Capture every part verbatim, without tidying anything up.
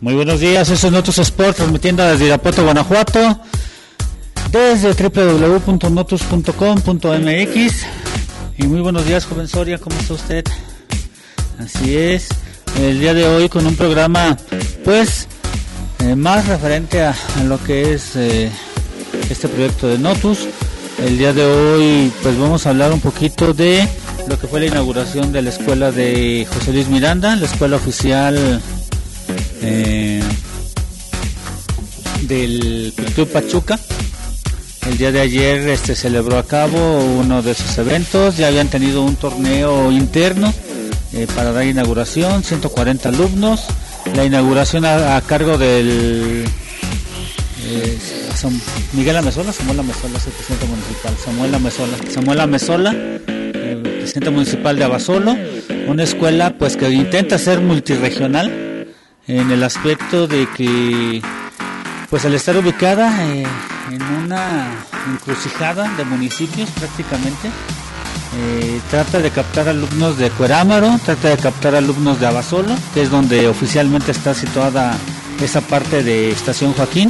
Muy buenos días, eso es Notus Sport, transmitiendo desde Irapuato, Guanajuato, desde doble u doble u doble u punto notus punto com punto m x. Y muy buenos días, joven Soria, ¿cómo está usted? Así es, el día de hoy con un programa, pues, eh, más referente a, a lo que es eh, este proyecto de Notus. El día de hoy, pues, vamos a hablar un poquito de lo que fue la inauguración de la escuela de José Luis Miranda, la escuela oficial eh, del Club Pachuca. El día de ayer este celebró a cabo uno de sus eventos. Ya habían tenido un torneo interno eh, para dar inauguración, ciento cuarenta alumnos. La inauguración a, a cargo del eh, Miguel Amezola, Samuel Amezola, el presidente municipal, Samuel Amezola, Samuel Amezola, el presidente municipal de Abasolo. Una escuela pues que intenta ser multirregional en el aspecto de que pues al estar ubicada eh, en una encrucijada de municipios prácticamente, eh, trata de captar alumnos de Cuerámaro, trata de captar alumnos de Abasolo, que es donde oficialmente está situada esa parte de Estación Joaquín,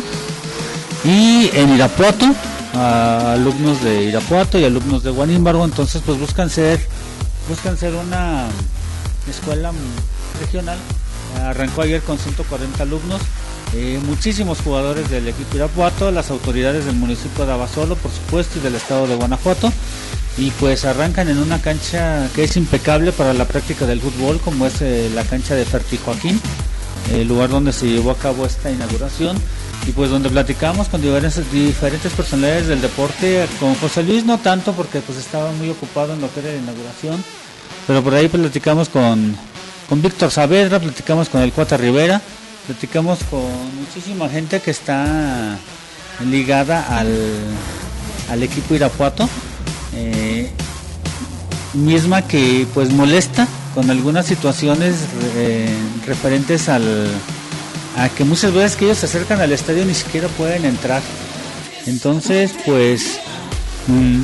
y en Irapuato, a alumnos de Irapuato y alumnos de Guanímbargo. Entonces pues buscan ser buscan ser una escuela regional. Arrancó ayer con ciento cuarenta alumnos, eh, muchísimos jugadores del equipo Irapuato, las autoridades del municipio de Abasolo, por supuesto, y del estado de Guanajuato, y pues arrancan en una cancha que es impecable para la práctica del fútbol, como es eh, la cancha de Ferti Joaquín, el lugar donde se llevó a cabo esta inauguración, y pues donde platicamos con diferentes, diferentes personalidades del deporte. Con José Luis no tanto, porque pues estaba muy ocupado en lo que era la inauguración, pero por ahí platicamos con con Víctor Saavedra, platicamos con el Cuata Rivera, platicamos con muchísima gente que está ligada al, al equipo Irapuato, eh, misma que pues molesta con algunas situaciones eh, referentes al a que muchas veces que ellos se acercan al estadio ni siquiera pueden entrar. Entonces pues mmm,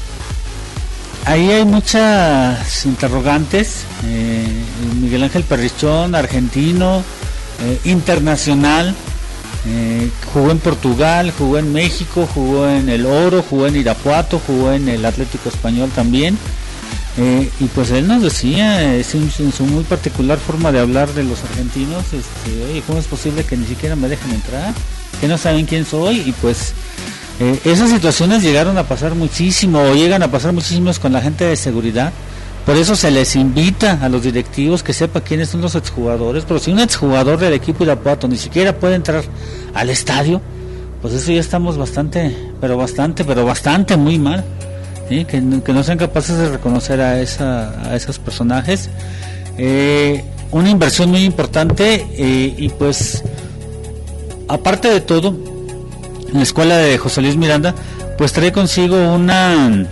ahí hay muchas interrogantes. eh, Miguel Ángel Perrichón, argentino, eh, internacional, eh, jugó en Portugal, jugó en México, jugó en el Oro, jugó en Irapuato, jugó en el Atlético Español también, eh, y pues él nos decía, eh, en, en su muy particular forma de hablar de los argentinos, este, oye, ¿cómo es posible que ni siquiera me dejen entrar? Que no saben quién soy. Y pues Eh, esas situaciones llegaron a pasar muchísimo, o llegan a pasar muchísimos con la gente de seguridad. Por eso se les invita a los directivos que sepa quiénes son los exjugadores. Pero si un exjugador del equipo Irapuato ni siquiera puede entrar al estadio, pues eso ya estamos bastante, pero bastante, pero bastante muy mal, ¿sí? que, que no sean capaces de reconocer a, esa, a esos personajes. Eh, una inversión muy importante, eh, y pues aparte de todo, la escuela de José Luis Miranda pues trae consigo una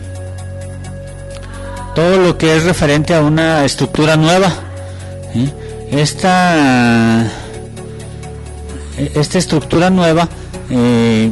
todo lo que es referente a una estructura nueva, ¿sí? esta esta estructura nueva eh,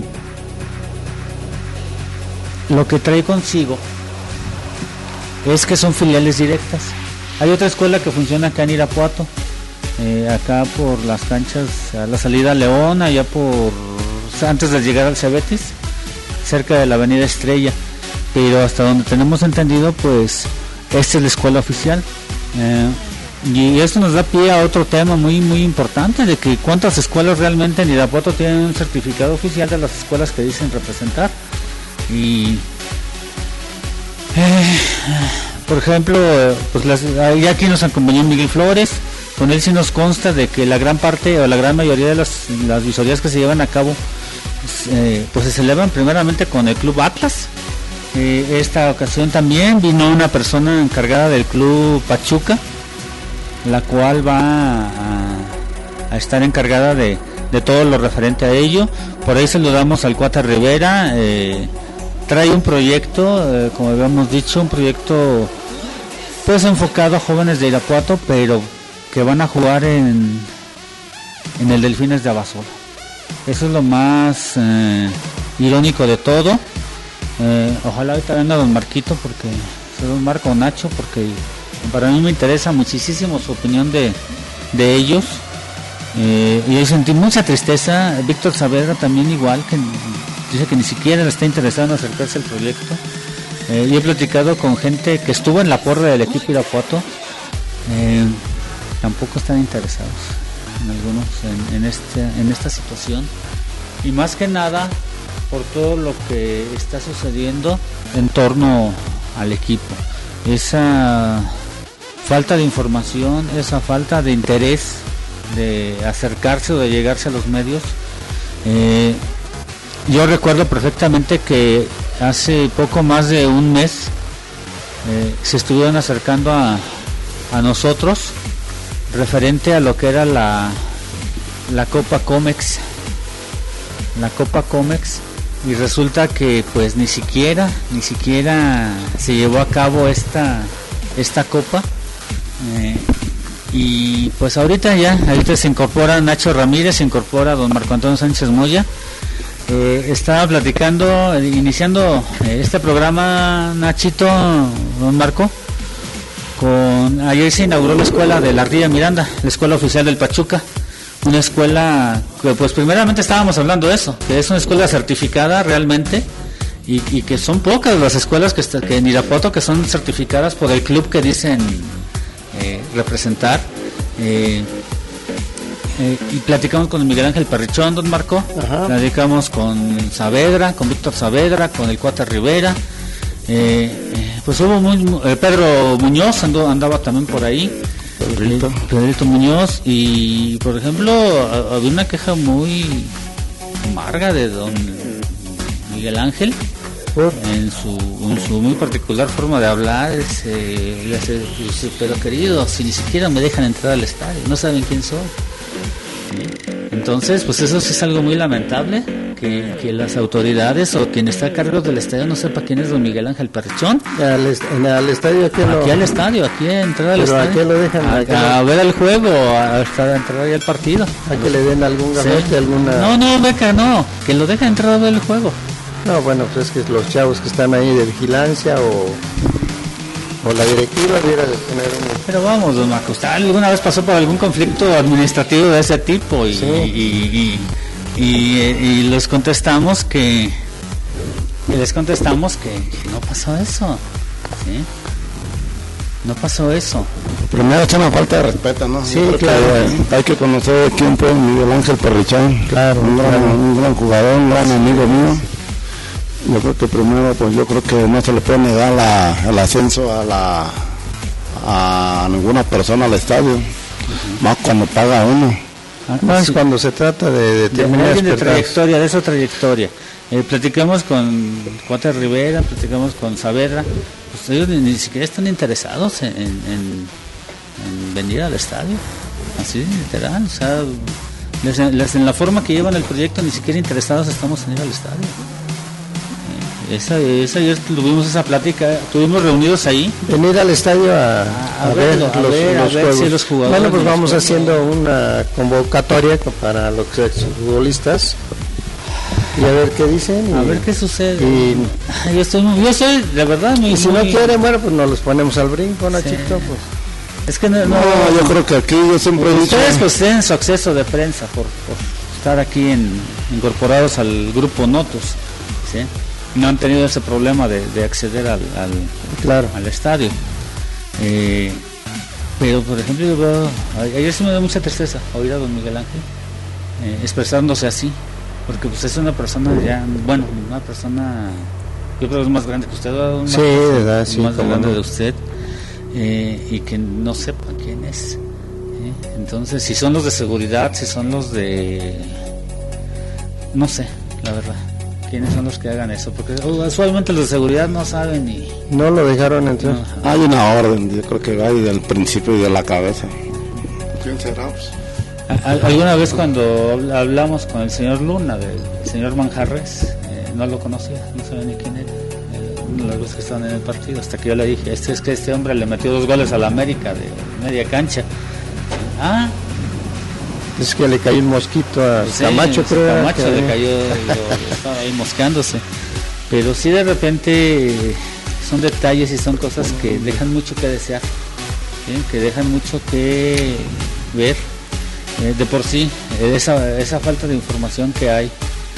lo que trae consigo es que son filiales directas. Hay otra escuela que funciona acá en Irapuato, eh, acá por las canchas a la salida a León, allá por antes de llegar al Cebetis, cerca de la avenida Estrella, pero hasta donde tenemos entendido pues esta es la escuela oficial, eh, y esto nos da pie a otro tema muy muy importante, de que cuántas escuelas realmente en Irapuato tienen un certificado oficial de las escuelas que dicen representar. Y eh, por ejemplo, pues las, ya aquí nos acompañó Miguel Flores. Con él sí nos consta de que la gran parte o la gran mayoría de las, las visorías que se llevan a cabo Eh, pues se celebran primeramente con el Club Atlas. Eh, esta ocasión también vino una persona encargada del Club Pachuca, la cual va a, a estar encargada de, de todo lo referente a ello. Por ahí saludamos al Cuata Rivera. Eh, trae un proyecto, eh, como habíamos dicho, un proyecto pues enfocado a jóvenes de Irapuato, pero que van a jugar en, en el Delfines de Abasolo. Eso es lo más eh, irónico de todo. Eh, ojalá ahorita venga don Marquito, porque don Marco Nacho, porque para mí me interesa muchísimo su opinión de, de ellos. Eh, y yo sentí mucha tristeza. Víctor Saavedra también igual, que dice que ni siquiera está interesado en acercarse al proyecto. Eh, yo he platicado con gente que estuvo en la porra del equipo Irapuato, eh, tampoco están interesados en algunos en, en, este, en esta situación, y más que nada por todo lo que está sucediendo en torno al equipo, esa falta de información, esa falta de interés de acercarse o de llegarse a los medios. eh, yo recuerdo perfectamente que hace poco más de un mes eh, se estuvieron acercando a, a nosotros referente a lo que era la la Copa Comex la Copa Comex y resulta que pues ni siquiera ni siquiera se llevó a cabo esta esta copa. eh, y pues ahorita ya ahorita se incorpora Nacho Ramírez, se incorpora don Marco Antonio Sánchez Moya. Eh, estaba platicando, eh, iniciando eh, este programa, Nachito, don Marco, con ayer se inauguró la escuela de la Ría Miranda, la escuela oficial del Pachuca, una escuela que pues primeramente estábamos hablando de eso, que es una escuela certificada realmente, y, y que son pocas las escuelas que, está, que en Irapuato que son certificadas por el club que dicen eh, representar. Eh, Eh, y platicamos con Miguel Ángel Parrichón, don Marco. Ajá. Platicamos con Saavedra, con Víctor Saavedra, con el Cuate Rivera. Eh, eh, pues hubo muy, eh, Pedro Muñoz andó, andaba también por ahí. Pedrito. Eh, Pedrito Muñoz. Y por ejemplo, a, había una queja muy amarga de don Miguel Ángel. ¿Por? En su, en su muy particular forma de hablar. Ese, ese, ese, pero querido, si ni siquiera me dejan entrar al estadio, no saben quién soy. Entonces, pues eso sí es algo muy lamentable, que, que las autoridades o quien está a cargo del estadio no sepa quién es don Miguel Ángel Parrichón. Al, est en el estadio aquí, aquí lo... al estadio, aquí a entrar al Pero estadio. ¿a qué lo dejan? A, a, a ver el juego, a, a entrar ahí al partido. ¿A que le den algún gafete, sí. alguna...? No, no, beca, no, que lo dejen entrar a ver el juego. No, bueno, pues es que los chavos que están ahí de vigilancia o... o la directiva debiera de tener un... Pero vamos, don Marco, ¿usted alguna vez pasó por algún conflicto administrativo de ese tipo? Y, sí. y, y, y, y, y les contestamos que y les contestamos que, que no pasó eso, ¿sí? No pasó eso. Primero es una falta de respeto, ¿no? Sí, claro. Que hay que conocer quién fue Miguel Ángel Parrichón. Claro, un gran, claro. un gran jugador, un gran amigo mío. Yo creo que primero, pues yo creo que no se le puede negar la, el ascenso a la a ninguna persona al estadio, uh-huh. más cuando paga uno. Ah, más sí. Cuando se trata de, de terminar de, de trayectoria, de esa trayectoria. Eh, platicamos con Cuate Rivera, platicamos con Saavedra, pues ellos ni, ni siquiera están interesados en, en, en venir al estadio, así literal, o sea, les, les, en la forma que llevan el proyecto ni siquiera interesados estamos en ir al estadio. Esa, esa, ayer tuvimos esa plática, estuvimos reunidos ahí. Venir al estadio a, a, a ver, ver, los, a ver, los, a ver si los jugadores. Bueno, pues vamos haciendo una convocatoria para los futbolistas y a ver qué dicen. Y, a ver qué sucede. Y, yo, estoy, yo soy, de verdad, muy. Y si muy... no quieren, bueno, pues nos los ponemos al brinco, ¿no, sí. Chito? Pues. Es que no, no, no, yo creo que aquí yo siempre he dicho. Ustedes pues tienen su acceso de prensa por, por estar aquí en, incorporados al grupo Notus, ¿sí? No han tenido ese problema de, de acceder al, al, claro. al estadio. Eh, pero, por ejemplo, yo veo, ayer sí me dio mucha tristeza oír a don Miguel Ángel eh, expresándose así, porque pues es una persona ya, bueno, una persona, yo creo que es más grande que usted, ¿no? Sí, de verdad, sí. Más grande no. de usted, eh, y que no sepa quién es. ¿eh? Entonces, si son los de seguridad, si son los de... no sé, la verdad. ¿Quiénes son los que hagan eso? Porque usualmente los de seguridad no saben ni... No lo dejaron entrar. No. Hay una orden, yo creo que va del principio y de la cabeza. ¿Quién será? Alguna vez cuando hablamos con el señor Luna, del señor Manjarres, eh, no lo conocía, no sabía ni quién era. Eh, uno de los que estaban en el partido, hasta que yo le dije, este es que este hombre le metió dos goles a la América de media cancha. Ah... Es que le cayó un mosquito a sí, Camacho, creo. Camacho que... le cayó, y estaba ahí mosqueándose. Pero sí, de repente son detalles y son cosas que dejan mucho que desear, ¿sí? Que dejan mucho que ver. eh, de por sí, eh, esa, esa falta de información que hay, eh,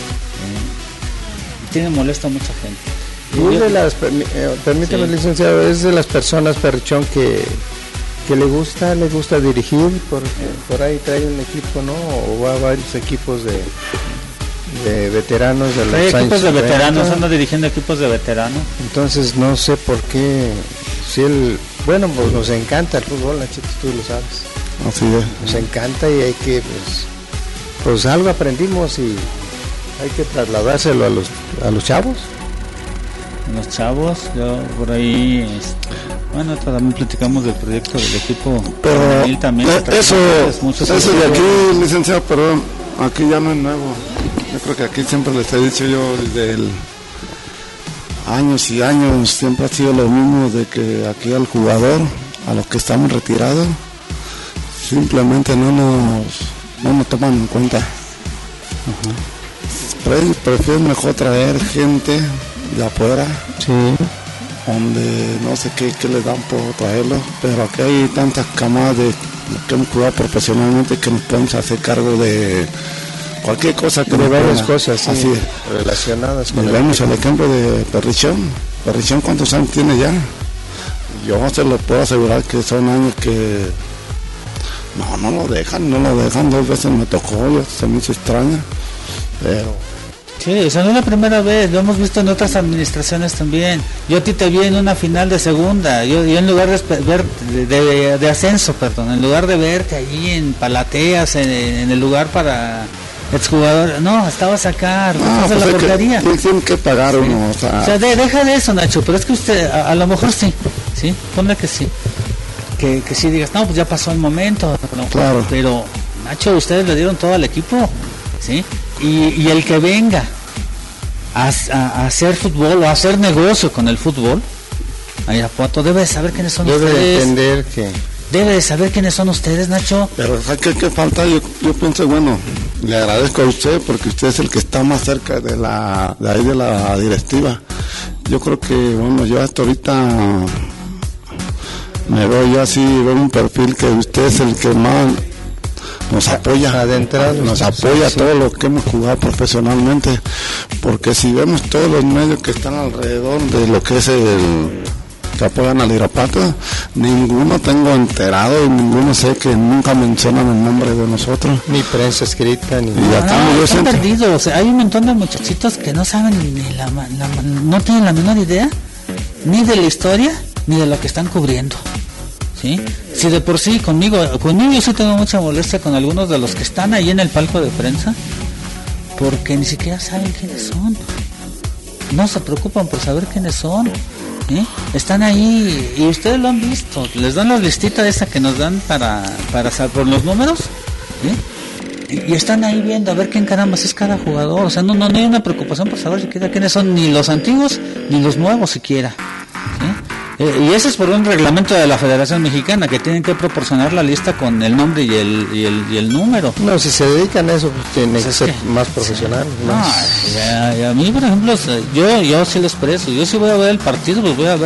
tiene molesta a mucha gente. Y de las, eh, permítame, sí. licenciado, es de las personas, Perrichón, que, que le gusta, le gusta dirigir, por, por ahí trae un equipo, ¿no? O va a varios equipos de, de veteranos de los Hay años equipos de cincuenta. veteranos, anda dirigiendo equipos de veteranos. Entonces no sé por qué, si él, bueno, pues nos encanta el fútbol, Nachito, tú lo sabes. Así es. Nos encanta y hay que, pues, pues algo aprendimos y hay que trasladárselo a los, a los chavos. Los chavos, yo por ahí, este, bueno, también platicamos del proyecto del equipo. Pero también, eh, eso, eso de aquí, licenciado, perdón, aquí ya no es nuevo. Yo creo que aquí siempre les he dicho yo desde el años y años, siempre ha sido lo mismo, de que aquí al jugador, a los que estamos retirados, simplemente no nos, no nos toman en cuenta. Uh-huh. Prefieren mejor traer gente de afuera, sí, donde no sé qué, qué les dan por traerlo, pero aquí hay tantas camadas de que hemos jugado profesionalmente que nos podemos hacer cargo de cualquier cosa, que de varias pueda. Cosas sí, así relacionadas con el vemos el ejemplo de Perrichón. Perrichón, ¿cuántos años tiene ya? Yo se lo puedo asegurar que son años que no, no lo dejan, no lo dejan. Dos veces me tocó, yo se me hizo extraña, pero sí, esa no es la primera vez, lo hemos visto en otras administraciones también. Yo a ti te vi en una final de segunda, yo, yo en lugar de, ver, de, de, de ascenso, perdón, en lugar de verte allí en Palateas, en, en el lugar para exjugador, no, estabas acá, no, pues la portería. Que, tienen que pagar sí. uno, o sea, o sea de, deja de eso, Nacho, pero es que usted, a, a lo mejor sí, sí, ponle que sí, que, que sí digas, no, pues ya pasó el momento, no, claro. Pero, Nacho, ustedes le dieron todo al equipo, ¿sí? Y, y el que venga a, a, a hacer fútbol o a hacer negocio con el fútbol, a Irapuato, debe de saber quiénes son debe ustedes. Debe de entender que... Debe de saber quiénes son ustedes, Nacho. Pero ¿qué, qué falta? Yo, yo pienso, bueno, le agradezco a usted porque usted es el que está más cerca de la de ahí de la directiva. Yo creo que, bueno, yo hasta ahorita me veo yo así, veo un perfil que usted es el que más nos apoya, adentrar, nos apoya sí. todo lo que hemos jugado profesionalmente, porque si vemos todos los medios que están alrededor de lo que es el que apoyan al Irapuato, ninguno tengo enterado y ninguno sé que nunca mencionan el nombre de nosotros, ni prensa escrita ni no, acá no, están perdidos, o sea, hay un montón de muchachitos que no saben ni la, la, no tienen la menor idea ni de la historia ni de lo que están cubriendo. ¿Sí? Si de por sí conmigo, conmigo yo sí tengo mucha molestia con algunos de los que están ahí en el palco de prensa, porque ni siquiera saben quiénes son, no se preocupan por saber quiénes son, ¿sí? Están ahí y ustedes lo han visto, les dan la listita esa que nos dan para, para por los números, ¿sí? y, y están ahí viendo a ver quién caramba es cada jugador, o sea, no, no, no hay una preocupación por saber siquiera quiénes son, ni los antiguos ni los nuevos siquiera, ¿sí? Eh, y eso es por un reglamento de la Federación Mexicana, que tienen que proporcionar la lista con el nombre y el y el, y el número. No, si se dedican a eso, pues tienen pues que ser que, más profesionales. Sí. No, y a, y a mí, por ejemplo, yo yo sí les expreso, yo sí voy a ver el partido, pues voy a ver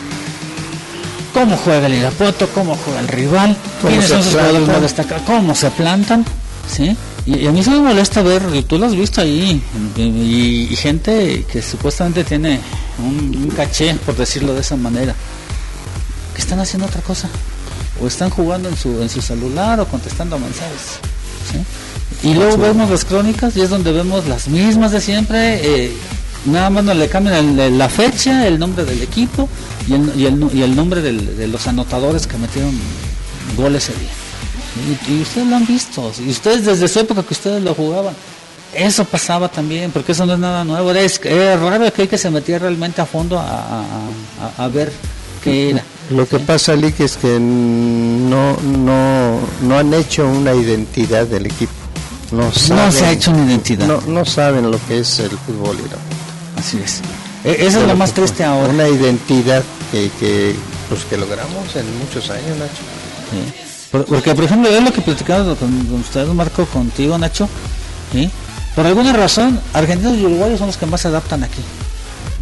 cómo juega el Irapuato, cómo juega el rival, quiénes son sus jugadores más destacados, cómo se plantan, ¿sí? Y, y a mí se me molesta ver, y tú lo has visto ahí, y, y, y gente que supuestamente tiene un, un caché, por decirlo de esa manera, que están haciendo otra cosa, o están jugando en su en su celular o contestando mensajes, ¿sí? Y luego vemos las crónicas y es donde vemos las mismas de siempre, eh, nada más nos le cambian el, la fecha, el nombre del equipo y el, y el, y el nombre del, de los anotadores que metieron gol ese día. Y, y ustedes lo han visto, y ustedes desde su época que ustedes lo jugaban, eso pasaba también, porque eso no es nada nuevo, era, era raro que, que se metía realmente a fondo a, a, a, a ver qué era. Lo que pasa, Lick, es que no, no, no han hecho una identidad del equipo, no, saben, no se ha hecho una identidad, no, no saben lo que es el fútbol irapuato. Así es, e- eso es lo más triste ahora, una identidad que, que, pues, que logramos en muchos años, Nacho. Sí. Porque, por ejemplo, es lo que platicamos con, con usted, Marco, contigo, Nacho, ¿sí? Por alguna razón, argentinos y uruguayos son los que más se adaptan aquí.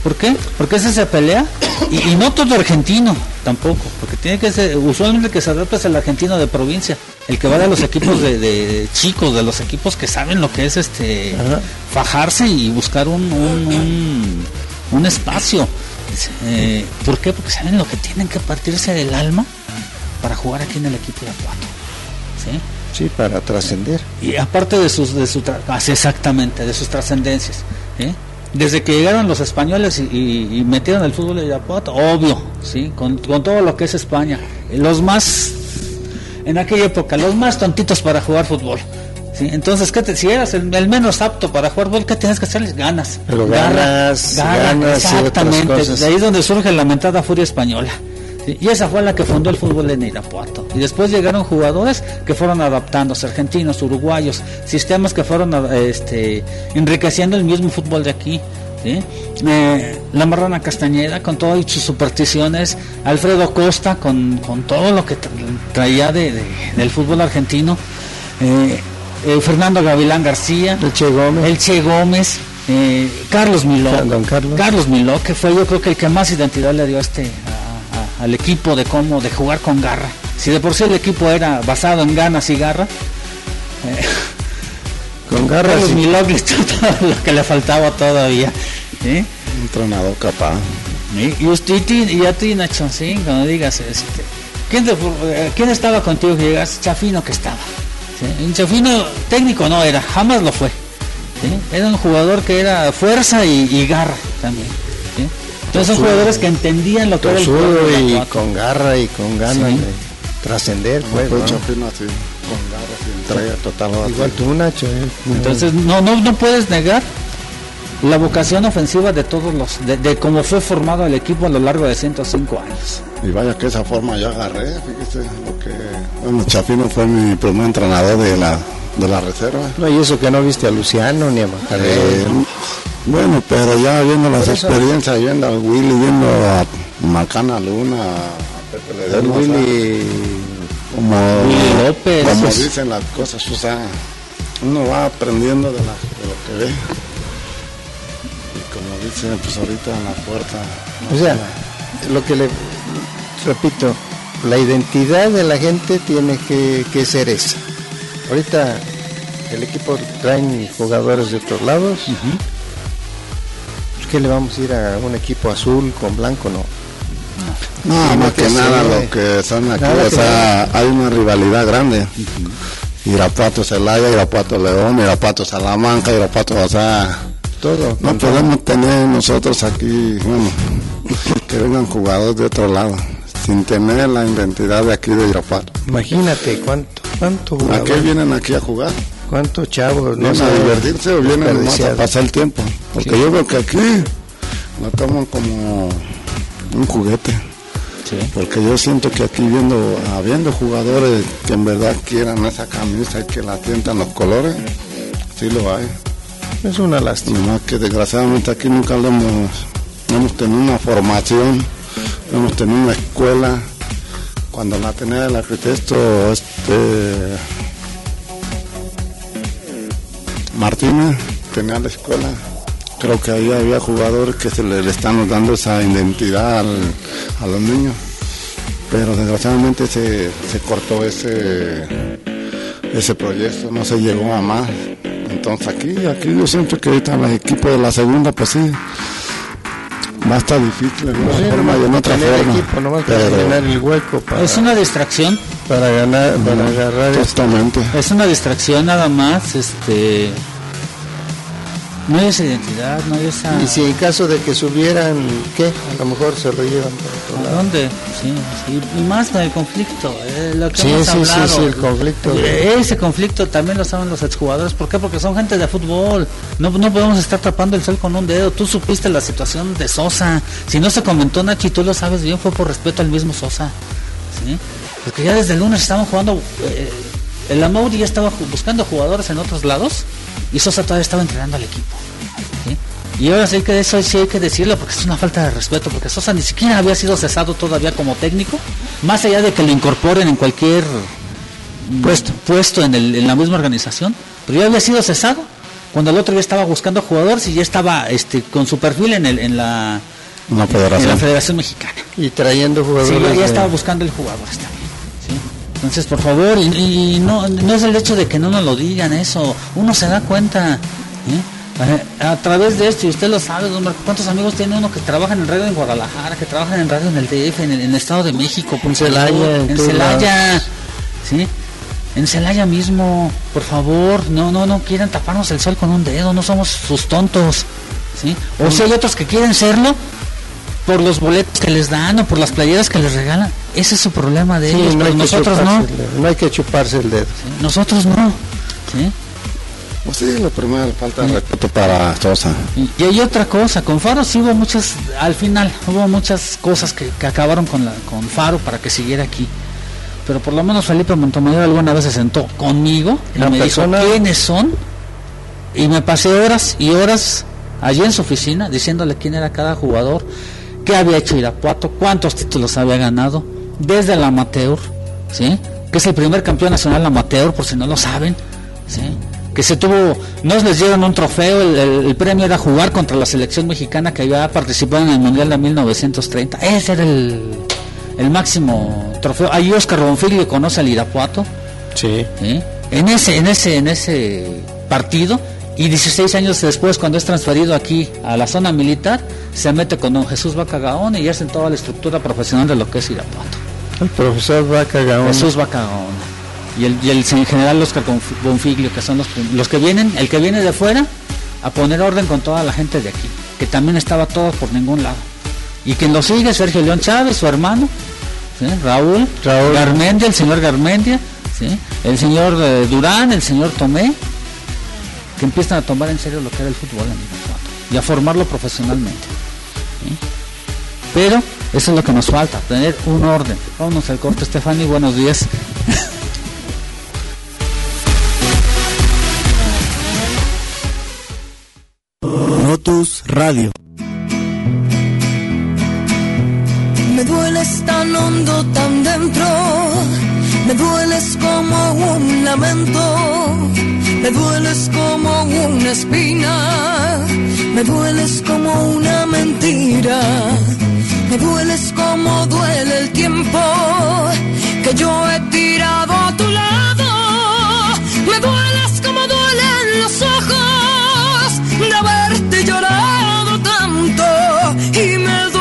¿Por qué? Porque ese se pelea y, y no todo argentino tampoco, porque tiene que ser, usualmente el que se adapta es el argentino de provincia, el que va de los equipos de, de chicos, de los equipos que saben lo que es este Ajá. fajarse y buscar un, un, un, un espacio. Eh, ¿Por qué? Porque saben lo que tienen que partirse del alma para jugar aquí en el equipo de Irapuato. ¿Sí? Sí, para trascender. Y aparte de sus, de su tra- exactamente, de sus trascendencias. ¿Eh? Desde que llegaron los españoles y, y, y metieron el fútbol de Irapuato, obvio, sí, con, con todo lo que es España, los más, en aquella época, los más tontitos para jugar fútbol. ¿Sí? Entonces, ¿qué te, si eras el, el menos apto para jugar fútbol, ¿qué tienes que hacerles? Ganas. Pero ganas, garra, ganas, exactamente. Y otras cosas. De ahí es donde surge la lamentada furia española. ¿Sí? Y esa fue la que fundó el fútbol en Irapuato. Y después llegaron jugadores que fueron adaptándose, argentinos, uruguayos, sistemas que fueron este, enriqueciendo el mismo fútbol de aquí. ¿Sí? Eh, la Marrana Castañeda con todas sus supersticiones, Alfredo Costa con, con todo lo que tra- traía de, de, del fútbol argentino, eh, eh, Fernando Gavilán García, el Che Gómez, el Che Gómez eh, Carlos Miló, Don Carlos. Carlos Miló, que fue yo creo que el que más identidad le dio a este a, a, al equipo de cómo de jugar con garra. Si de por sí el equipo era basado en ganas y garra, eh, con garra Carlos sí. Miló le echó todo lo que le faltaba todavía. ¿Sí? Un entrenador capaz. ¿Sí? Y usted y a ti, Nacho, ¿sí? Cuando digas este, ¿quién, te, ¿quién estaba contigo que llegas? Chafino que estaba. ¿Sí? Un Chafino técnico no era, jamás lo fue. ¿Sí? Era un jugador que era fuerza y, y garra también. ¿Sí? Entonces son jugadores que entendían lo que era el juego y con garra y con ganas sí. de trascender. Pues, no, ¿no? Chafino así, con garra, sin entrega total. Igual tú, Nacho. ¿eh? Entonces no, no, no puedes negar la vocación ofensiva de todos los, de, de cómo fue formado el equipo a lo largo de ciento cinco años. Y vaya que esa forma yo agarré, fíjese, lo que, bueno, Chafino fue mi primer entrenador de la, de la reserva. No, y eso que no viste a Luciano ni a Macarena. Eh, bueno, pero ya viendo las experiencias, viendo a Willy, viendo a Macana Luna, a Pepe Ledesma, Willy, o sea, como, Willy López, como pues, dicen las cosas, o sea, uno va aprendiendo de, la, de lo que ve. Como dicen, pues ahorita en la puerta. No o sea, la... lo que le repito, la identidad de la gente tiene que, que ser esa. Ahorita el equipo traen jugadores de otros lados. Uh-huh. ¿Qué le vamos a ir a un equipo azul con blanco? No. No, no más que, que nada sí, lo que son aquí, o sea, hay una rivalidad grande. Uh-huh. Irapuato Celaya, Irapuato León, Irapuato Salamanca, Irapuato, o sea. Todo. No podemos tener nosotros aquí, bueno, que vengan jugadores de otro lado, sin tener la identidad de aquí de Irapuato. Imagínate cuánto, cuánto ¿A qué vienen aquí a jugar? ¿Cuántos chavos? ¿Vienen no a divertirse o vienen más a pasar el tiempo? Porque sí. Yo veo que aquí lo toman como un juguete. Sí. Porque yo siento que aquí viendo, habiendo jugadores que en verdad quieran esa camisa y que la tientan los colores, sí lo hay. Es una lástima. Nomás que desgraciadamente aquí nunca lo hemos, hemos tenido una formación, hemos tenido una escuela. Cuando la tenía el arquitecto este Martínez, tenía la escuela, creo que ahí había jugadores que se le, le están dando esa identidad al, a los niños, pero desgraciadamente se, se cortó ese, ese proyecto, no se llegó a más. Entonces aquí, aquí yo siento que ahorita los equipos de la segunda, pues sí, va a estar difícil en una sí, forma y en otra forma. Equipo, nomás para pero llenar el hueco. Para, es una distracción. Para ganar, para no, agarrar. Exactamente. Este, es una distracción nada más, este... No hay esa identidad, no hay esa... Y si en caso de que subieran, ¿qué? A lo mejor se lo llevan por otro ¿A dónde? Sí, sí, y más con el conflicto, eh, lo que sí, hemos sí, hablado. Sí, sí, el conflicto. Eh, ese conflicto también lo saben los exjugadores. ¿Por qué? Porque son gente de fútbol. No, no podemos estar tapando el sol con un dedo. Tú supiste la situación de Sosa. Si no se comentó, Nachi, tú lo sabes bien, fue por respeto al mismo Sosa. ¿Sí? Porque ya desde el lunes estaban jugando... Eh, el Amauri ya estaba buscando jugadores en otros lados y Sosa todavía estaba entrenando al equipo. ¿Sí? Y ahora sí que eso sí hay que decirlo porque es una falta de respeto, porque Sosa ni siquiera había sido cesado todavía como técnico, más allá de que lo incorporen en cualquier puesto, puesto en, el, en la misma organización, pero ya había sido cesado cuando el otro ya estaba buscando jugadores y ya estaba este con su perfil en el en la, la federación. en la Federación Mexicana. Y trayendo jugadores. Sí, ya, ya de... estaba buscando el jugador también. ¿Sí? Entonces, por favor, y, y no, no es el hecho de que no nos lo digan eso, uno se da cuenta, ¿eh? A, a través de esto, y usted lo sabe, don Marco, ¿cuántos amigos tiene uno que trabajan en radio en Guadalajara, que trabajan en radio en el D F, en el, en el Estado de México, en Celaya, en Celaya, ¿sí? En Celaya mismo, por favor, no, no, no quieran taparnos el sol con un dedo, no somos sus tontos, ¿sí? O si hay otros que quieren serlo por los boletos que les dan o por las playeras que les regalan, ese es su problema de sí, ellos, no pero nosotros no. No hay que chuparse el dedo. ¿Sí? Nosotros no, ¿sí? Pues sí, lo primero, falta de sí. respeto para Sosa. Y, y hay otra cosa, con Faro sí hubo muchas, al final hubo muchas cosas que, que acabaron con, la, con Faro para que siguiera aquí. Pero por lo menos Felipe Montemayor alguna vez se sentó conmigo y me persona... dijo quiénes son, y me pasé horas y horas allí en su oficina diciéndole quién era cada jugador, qué había hecho Irapuato, cuántos títulos había ganado desde el amateur, ¿sí? Que es el primer campeón nacional amateur, por si no lo saben, ¿sí? Que se tuvo, no les dieron un trofeo, el, el, el premio era jugar contra la selección mexicana que había participado en el Mundial de mil novecientos treinta, ese era el el máximo trofeo. Ahí Oscar Bonfiglio conoce al Irapuato, sí. ¿sí? en ese en ese en ese partido, y dieciséis años después, cuando es transferido aquí a la zona militar, se mete con don Jesús Vaca Gaona y hacen toda la estructura profesional de lo que es Irapuato. El profesor Vaca Gaona. Jesús Vaca Gaona y el, y el general Oscar Bonfiglio, que son los, los que vienen, el que viene de fuera a poner orden con toda la gente de aquí, que también estaba todo por ningún lado. Y quien lo sigue, Sergio León Chávez, su hermano, ¿sí? Raúl, Raúl Garmendia, el señor Garmendia, ¿sí? El señor eh, Durán, el señor Tomé, que empiezan a tomar en serio lo que era el fútbol en Irapuato y a formarlo profesionalmente, ¿sí? Pero eso es lo que nos falta, tener un orden. Vámonos al corte, Estefany, buenos días. Lotus Radio. Me dueles tan hondo, tan dentro, me dueles como un lamento, me dueles como una espina, me dueles como una mentira, me dueles como duele el tiempo que yo he tirado a tu lado, me dueles como duelen los ojos de haberte llorado tanto y me duele.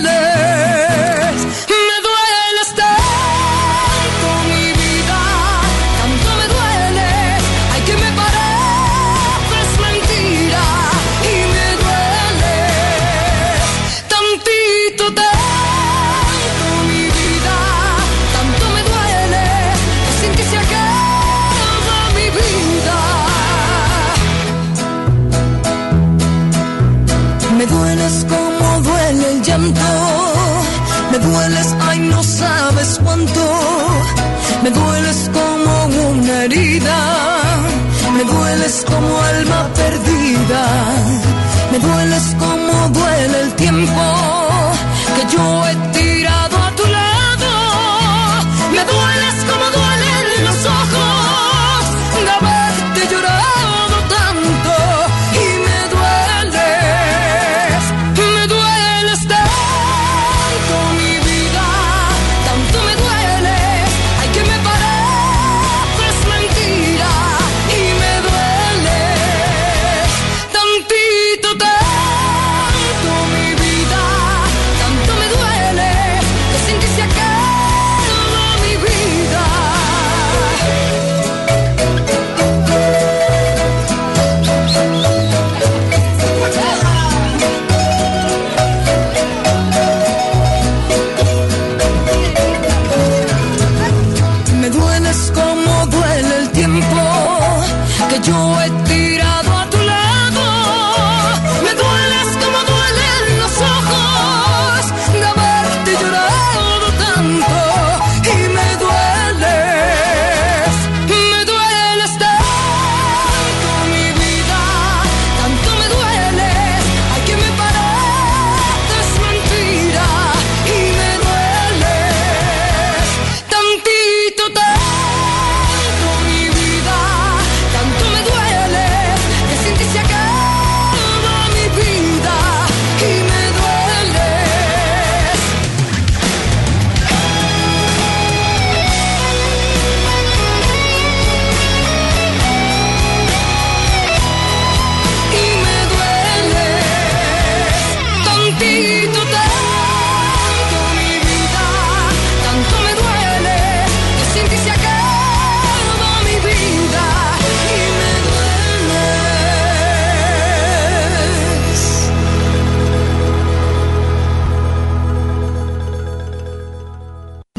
Me dueles, ay, no sabes cuánto, me dueles como una herida, me dueles como alma perdida, me dueles como duele el tiempo que yo he tirado a tu lado, me dueles como duelen los ojos de haberte llorado tanto y me dueles, me dueles tanto mi vida, tanto me dueles, ay que me pareces mentira y me dueles tantito, tanto mi vida, tanto me dueles,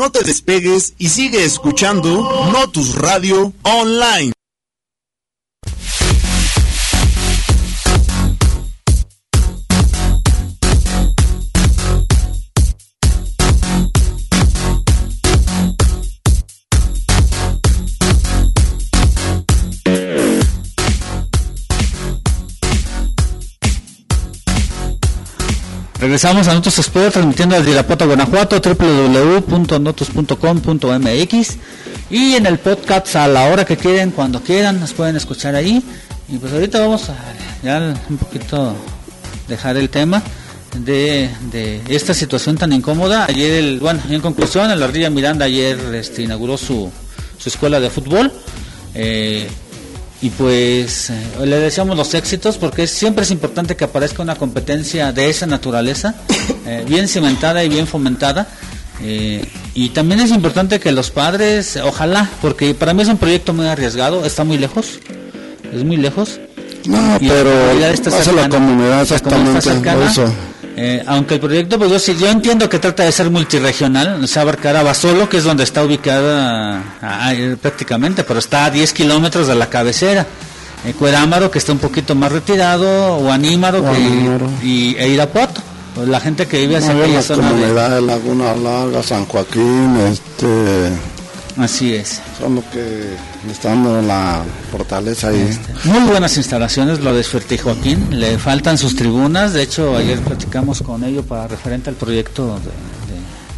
No te despegues y sigue escuchando Notus Radio Online. Regresamos a Notus Sport, transmitiendo desde Irapuato, Guanajuato, doble u doble u doble u punto notus punto com punto m x, y en el podcast a la hora que quieran, cuando quieran, nos pueden escuchar ahí. Y pues ahorita vamos a ya un poquito dejar el tema de, de esta situación tan incómoda. Ayer, el, bueno, en conclusión, el Ardilla Miranda ayer este, inauguró su, su escuela de fútbol. Eh, Y pues eh, le deseamos los éxitos, porque siempre es importante que aparezca una competencia de esa naturaleza, eh, bien cimentada y bien fomentada. Eh, y también es importante que los padres, ojalá, porque para mí es un proyecto muy arriesgado, está muy lejos, es muy lejos. No, y pero hace la comunidad exactamente eso. Eh, aunque el proyecto, pues yo sí, yo entiendo que trata de ser multirregional, o sea, abarcar a Basolo, que es donde está ubicada a, a, prácticamente, pero está a diez kilómetros de la cabecera. Eh, Cuerámaro, que está un poquito más retirado, o Anímaro, que, y, e Irapuato. Pues la gente que vive hacia no, aquella la zona comunidad de... de Laguna Larga, San Joaquín, este... Así es. Son los que están dando la fortaleza ahí. Este, muy buenas instalaciones, lo de Suerte y Joaquín. Le faltan sus tribunas. De hecho, ayer platicamos con ellos para referente al proyecto de, de,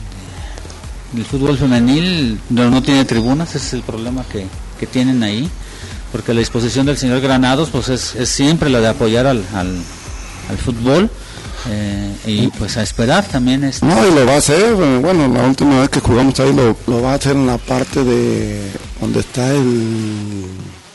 de, del fútbol femenil. No, no tiene tribunas, ese es el problema que, que tienen ahí. Porque la disposición del señor Granados pues es, es siempre la de apoyar al, al, al fútbol. Eh, y pues a esperar también este... no, y lo va a hacer, bueno, la última vez que jugamos ahí lo, lo va a hacer en la parte de donde está el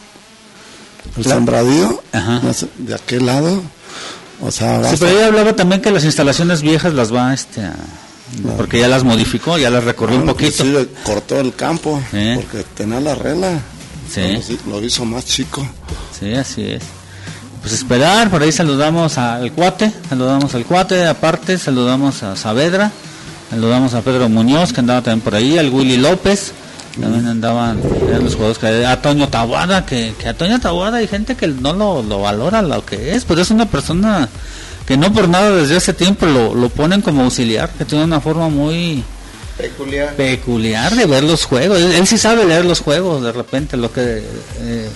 el ¿Claro? sembradío. Ajá. De aquel lado, o sea, sí, pero ella hablaba también que las instalaciones viejas las va este a... no. Porque ya las modificó, ya las recorrió bueno, un poquito. Sí, cortó el campo, ¿eh? Porque tenía la regla, sí. Lo hizo más chico. Sí, así es. Pues esperar, por ahí saludamos al Cuate, saludamos al Cuate, aparte saludamos a Saavedra, saludamos a Pedro Muñoz, que andaba también por ahí, al Willy López, también andaban, eran los jugadores, que, a Toño Taboada, que, que a Toño Taboada hay gente que no lo, lo valora lo que es, pero es una persona que no por nada desde hace tiempo lo, lo ponen como auxiliar, que tiene una forma muy... Peculiar. Peculiar de ver los juegos, él, él sí sabe leer los juegos, de repente, lo que... Eh,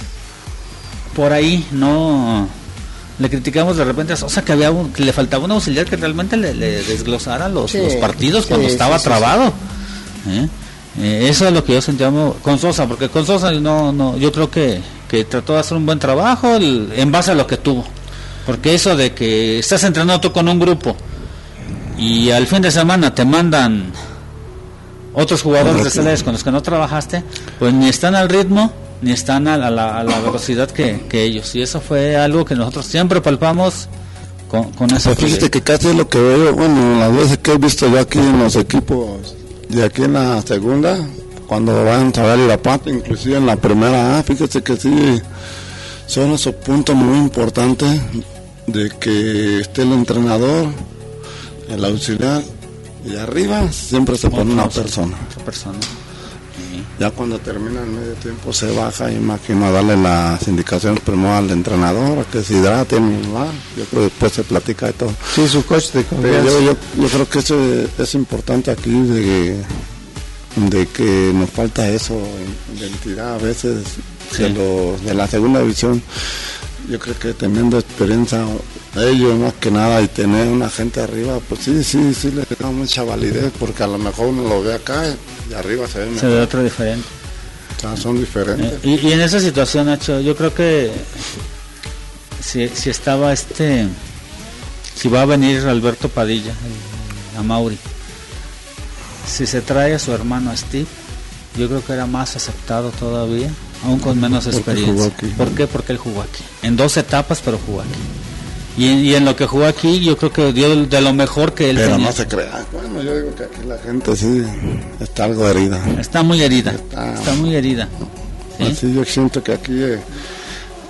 por ahí no le criticamos de repente a Sosa que había un, que le faltaba un auxiliar que realmente le, le desglosara los, sí, los partidos sí, cuando estaba sí, trabado. Sí, sí. ¿Eh? Eh, eso es lo que yo sentía con Sosa, porque con Sosa no, no, yo creo que, que trató de hacer un buen trabajo el, en base a lo que tuvo. Porque eso de que estás entrenando tú con un grupo y al fin de semana te mandan otros jugadores de selecciones con los que no trabajaste, pues ni están al ritmo ni están a la, a la, a la velocidad que, que ellos, y eso fue algo que nosotros siempre palpamos con, con ese pues fíjate que casi es lo que veo, bueno, las veces que he visto yo aquí en los equipos de aquí en la segunda, cuando van a ver Irapuato, inclusive en la primera A, fíjate que sí son esos puntos muy importantes de que esté el entrenador, el auxiliar, y arriba siempre se pone una persona. Otra persona. Ya cuando termina el medio tiempo se baja, imagino, a darle las indicaciones primero al entrenador, a que se hidrate, yo creo que después se platica de todo. Sí, su coach de confianza. Yo, yo, yo creo que eso es importante aquí, de, de que nos falta eso, identidad a veces, sí. de, los, de la segunda división. Yo creo que teniendo experiencia ellos más que nada y tener una gente arriba, pues sí, sí, sí le da mucha validez, porque a lo mejor uno lo ve acá y arriba se ve mejor. Se ve otro diferente. O sea, son diferentes. Eh, y, y en esa situación, Nacho, yo creo que si, si estaba este, si va a venir Alberto Padilla, el, a Mauri, si se trae a su hermano a Steve, yo creo que era más aceptado todavía, aún con menos experiencia. ¿Por qué? Porque él jugó aquí, en dos etapas, pero jugó aquí. Y, y en lo que jugó aquí, yo creo que dio de lo mejor que él pero tenía. No se crea. Bueno, yo digo que aquí la gente sí está algo herida. Está muy herida. Está, está muy herida. ¿Sí? Así yo siento que aquí, eh,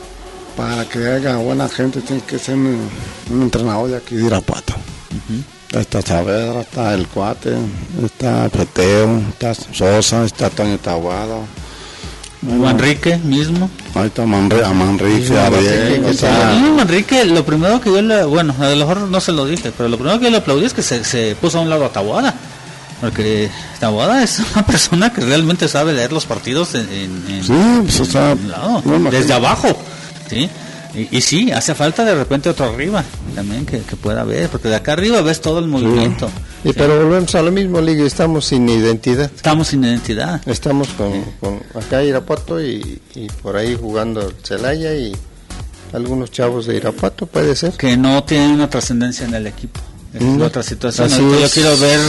para que haya buena gente, tiene que ser un, un entrenador de aquí de Irapuato. Uh-huh. Está Saavedra, está El Cuate, está Preteo, está Sosa, está Toño Tahuada. Bueno, Manrique mismo. Ahí está Manrique, Manrique, Sí, Ariel, o sea, a mí Manrique, lo primero que yo le, bueno, a lo mejor no se lo dije, pero lo primero que yo le aplaudí es que se, se puso a un lado a Taboada, porque Taboada es una persona que realmente sabe leer los partidos en, en, en- sí, pues, o sea, en lado, no me desde imagino. abajo, ¿sí? Y, y sí, hace falta de repente otro arriba también que, que pueda ver, porque de acá arriba ves todo el movimiento. Y ¿sí? pero volvemos a lo mismo, Liga, estamos sin identidad. Estamos sin identidad. Estamos con, con acá Irapuato y, y por ahí jugando el Celaya y algunos chavos de Irapuato, puede ser. Que no tienen una trascendencia en el equipo. Esa Mm. es otra situación. Así Ahorita yo es. quiero ver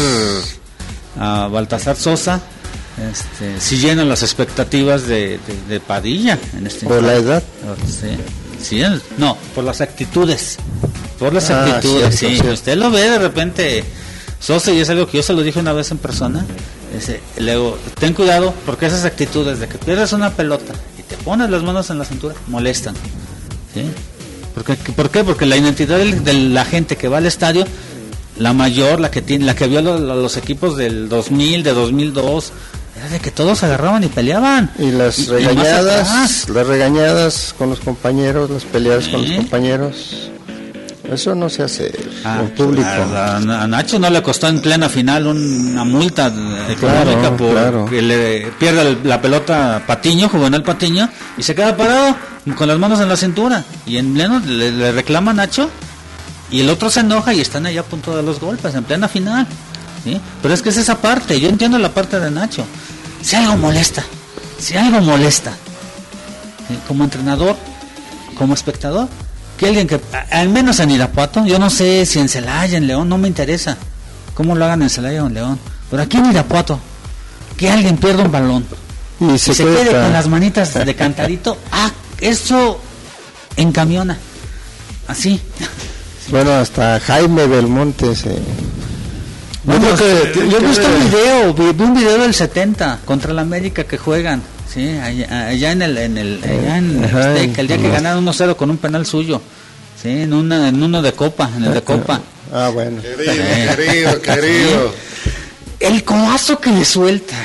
a Baltasar Sosa, este, si llenan las expectativas de, de, de Padilla en este Por la instante. edad. Sí, sí, él- no, por las actitudes. Por las Ah, actitudes, cierto, sí. cierto. Usted lo ve de repente, Sosa, y es algo que yo se lo dije una vez en persona. Ese, luego, ten cuidado, porque esas actitudes de que pierdes una pelota y te pones las manos en la cintura molestan. ¿Sí? Porque, ¿Por qué? Porque la identidad del- de la gente que va al estadio, la mayor, la que tiene, la que vio lo- lo- los equipos del dos mil, de dos mil dos, era de que todos se agarraban y peleaban. Y las Y- y más regañadas, atrás. las regañadas con los compañeros, las peleadas con los Sí. compañeros, eso no se hace Ah, en público. A, a- a Nacho no le costó en plena final una multa eh, económica Claro, por claro. que le pierde el- la pelota Patiño, Juvenal Patiño, y se queda parado con las manos en la cintura. Y en pleno le, le reclama a Nacho, y el otro se enoja y están allá a punto de los golpes, en plena final. ¿Sí? Pero es que es esa parte, yo entiendo la parte de Nacho. Si algo molesta, si algo molesta, ¿sí? Como entrenador, como espectador, que alguien que, a- al menos en Irapuato, yo no sé si en Celaya, en León, no me interesa cómo lo hagan en Celaya o en León, pero aquí en Irapuato, que alguien pierda un balón Y y se, se queda- quede con las manitas de cantadito, ah, eso encamiona, así. Bueno, hasta Jaime Belmonte se... Yo, creo que- yo he que- visto un video, vi, vi un video del setenta contra el América que juegan, sí, allá, allá en el, en el, allá en el Ajá, Azteca, el día que ajá. ganaron uno cero con un penal suyo, sí, en una, en uno de Copa, en el de Copa. Ah, bueno. Querido, querido, querido. El codazo que le suelta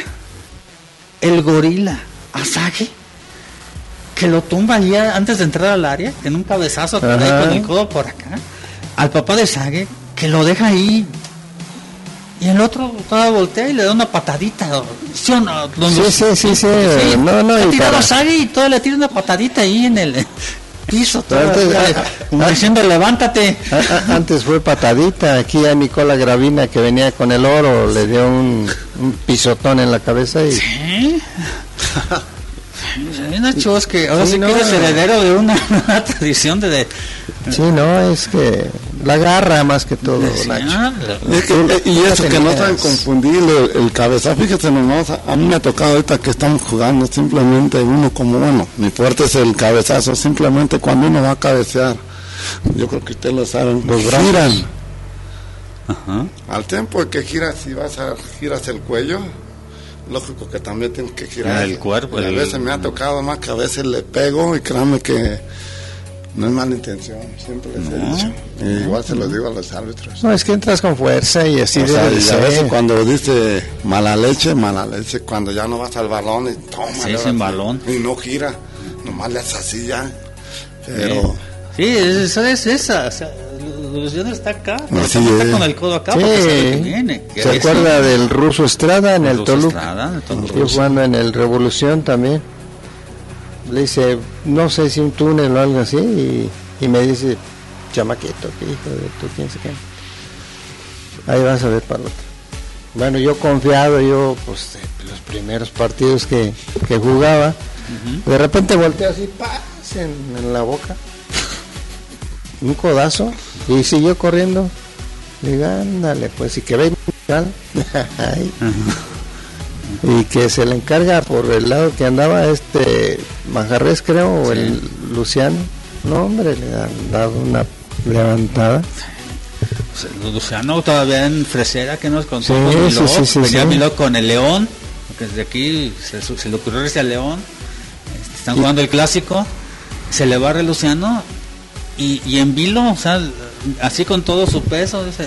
el gorila a Sage, que lo tumba allí antes de entrar al área, en un cabezazo por ahí Ajá. con el codo por acá, al papá de Sage, que lo deja ahí, y el otro toda voltea y le da una patadita. ¿Sí o no? Donde- Sí, sí, sí, sí. No, no, ha y tirado para- a Sage y todo le tira una patadita ahí en el piso, todo, Antes- como diciendo levántate. A- a- Antes fue patadita, aquí a Nicola Gravina que venía con el oro le dio un, un pisotón en la cabeza y ¿Eh? Hay Nacho, es que ahora Sí, sí, no. que eres heredero de una, una tradición de, de, sí, no, es que la garra más que todo, de Nacho. enseñar. Es que- y eso que no saben tenías. confundir el, el cabezazo, fíjate nomás, a, a mí me ha tocado ahorita que estamos jugando, simplemente uno como, bueno, mi fuerte es el cabezazo, simplemente cuando uno va a cabecear, yo creo que ustedes lo saben, los giran, Ajá. al tiempo que giras, si vas a giras el cuello, lógico que también tienes que girar El cuerpo, y a el- veces me ha tocado más que a veces le pego y créanme que no es mala intención, siempre les he dicho, y igual se lo digo a los árbitros. No, es que entras con fuerza y así O sea, debe de y a veces ser. cuando dice mala leche, mala leche, cuando ya no vas al balón y toma. Sí, sin balón. Y no gira, nomás le haces así ya. Pero, Sí, eso es esa. O sea, la ilusión está acá, pero Así también está es. con el codo acá Sí. porque sabe que viene. que ¿Se eso- acuerda del ruso Estrada en el Ruso Toluca? Estrada, el Toluca. Yo jugando en el Revolución también. Le dice, no sé si un túnel o algo así, y, y me dice, chamaquito, que hijo de tú, quién se qué. Ahí vas a ver para el otro. Bueno, yo confiado, yo, pues, de los primeros partidos que, que jugaba, de repente volteo así, ¡paz! En, en la boca. Un codazo, y siguió corriendo. Digo, ándale, pues, y que ve Ay. Y que se le encarga por el lado que andaba este Manjarres, creo, o Sí. el Luciano. No, hombre, le han dado una levantada. Pues, Luciano todavía en Fresera que nos contó Sí, con sí, Miló, sí, sí, venía sí. Miló con el León, porque desde aquí se, se le ocurrió irse al León, este, están Y- jugando el clásico, se le barre Luciano y, y en vilo, o sea, así con todo su peso, dice,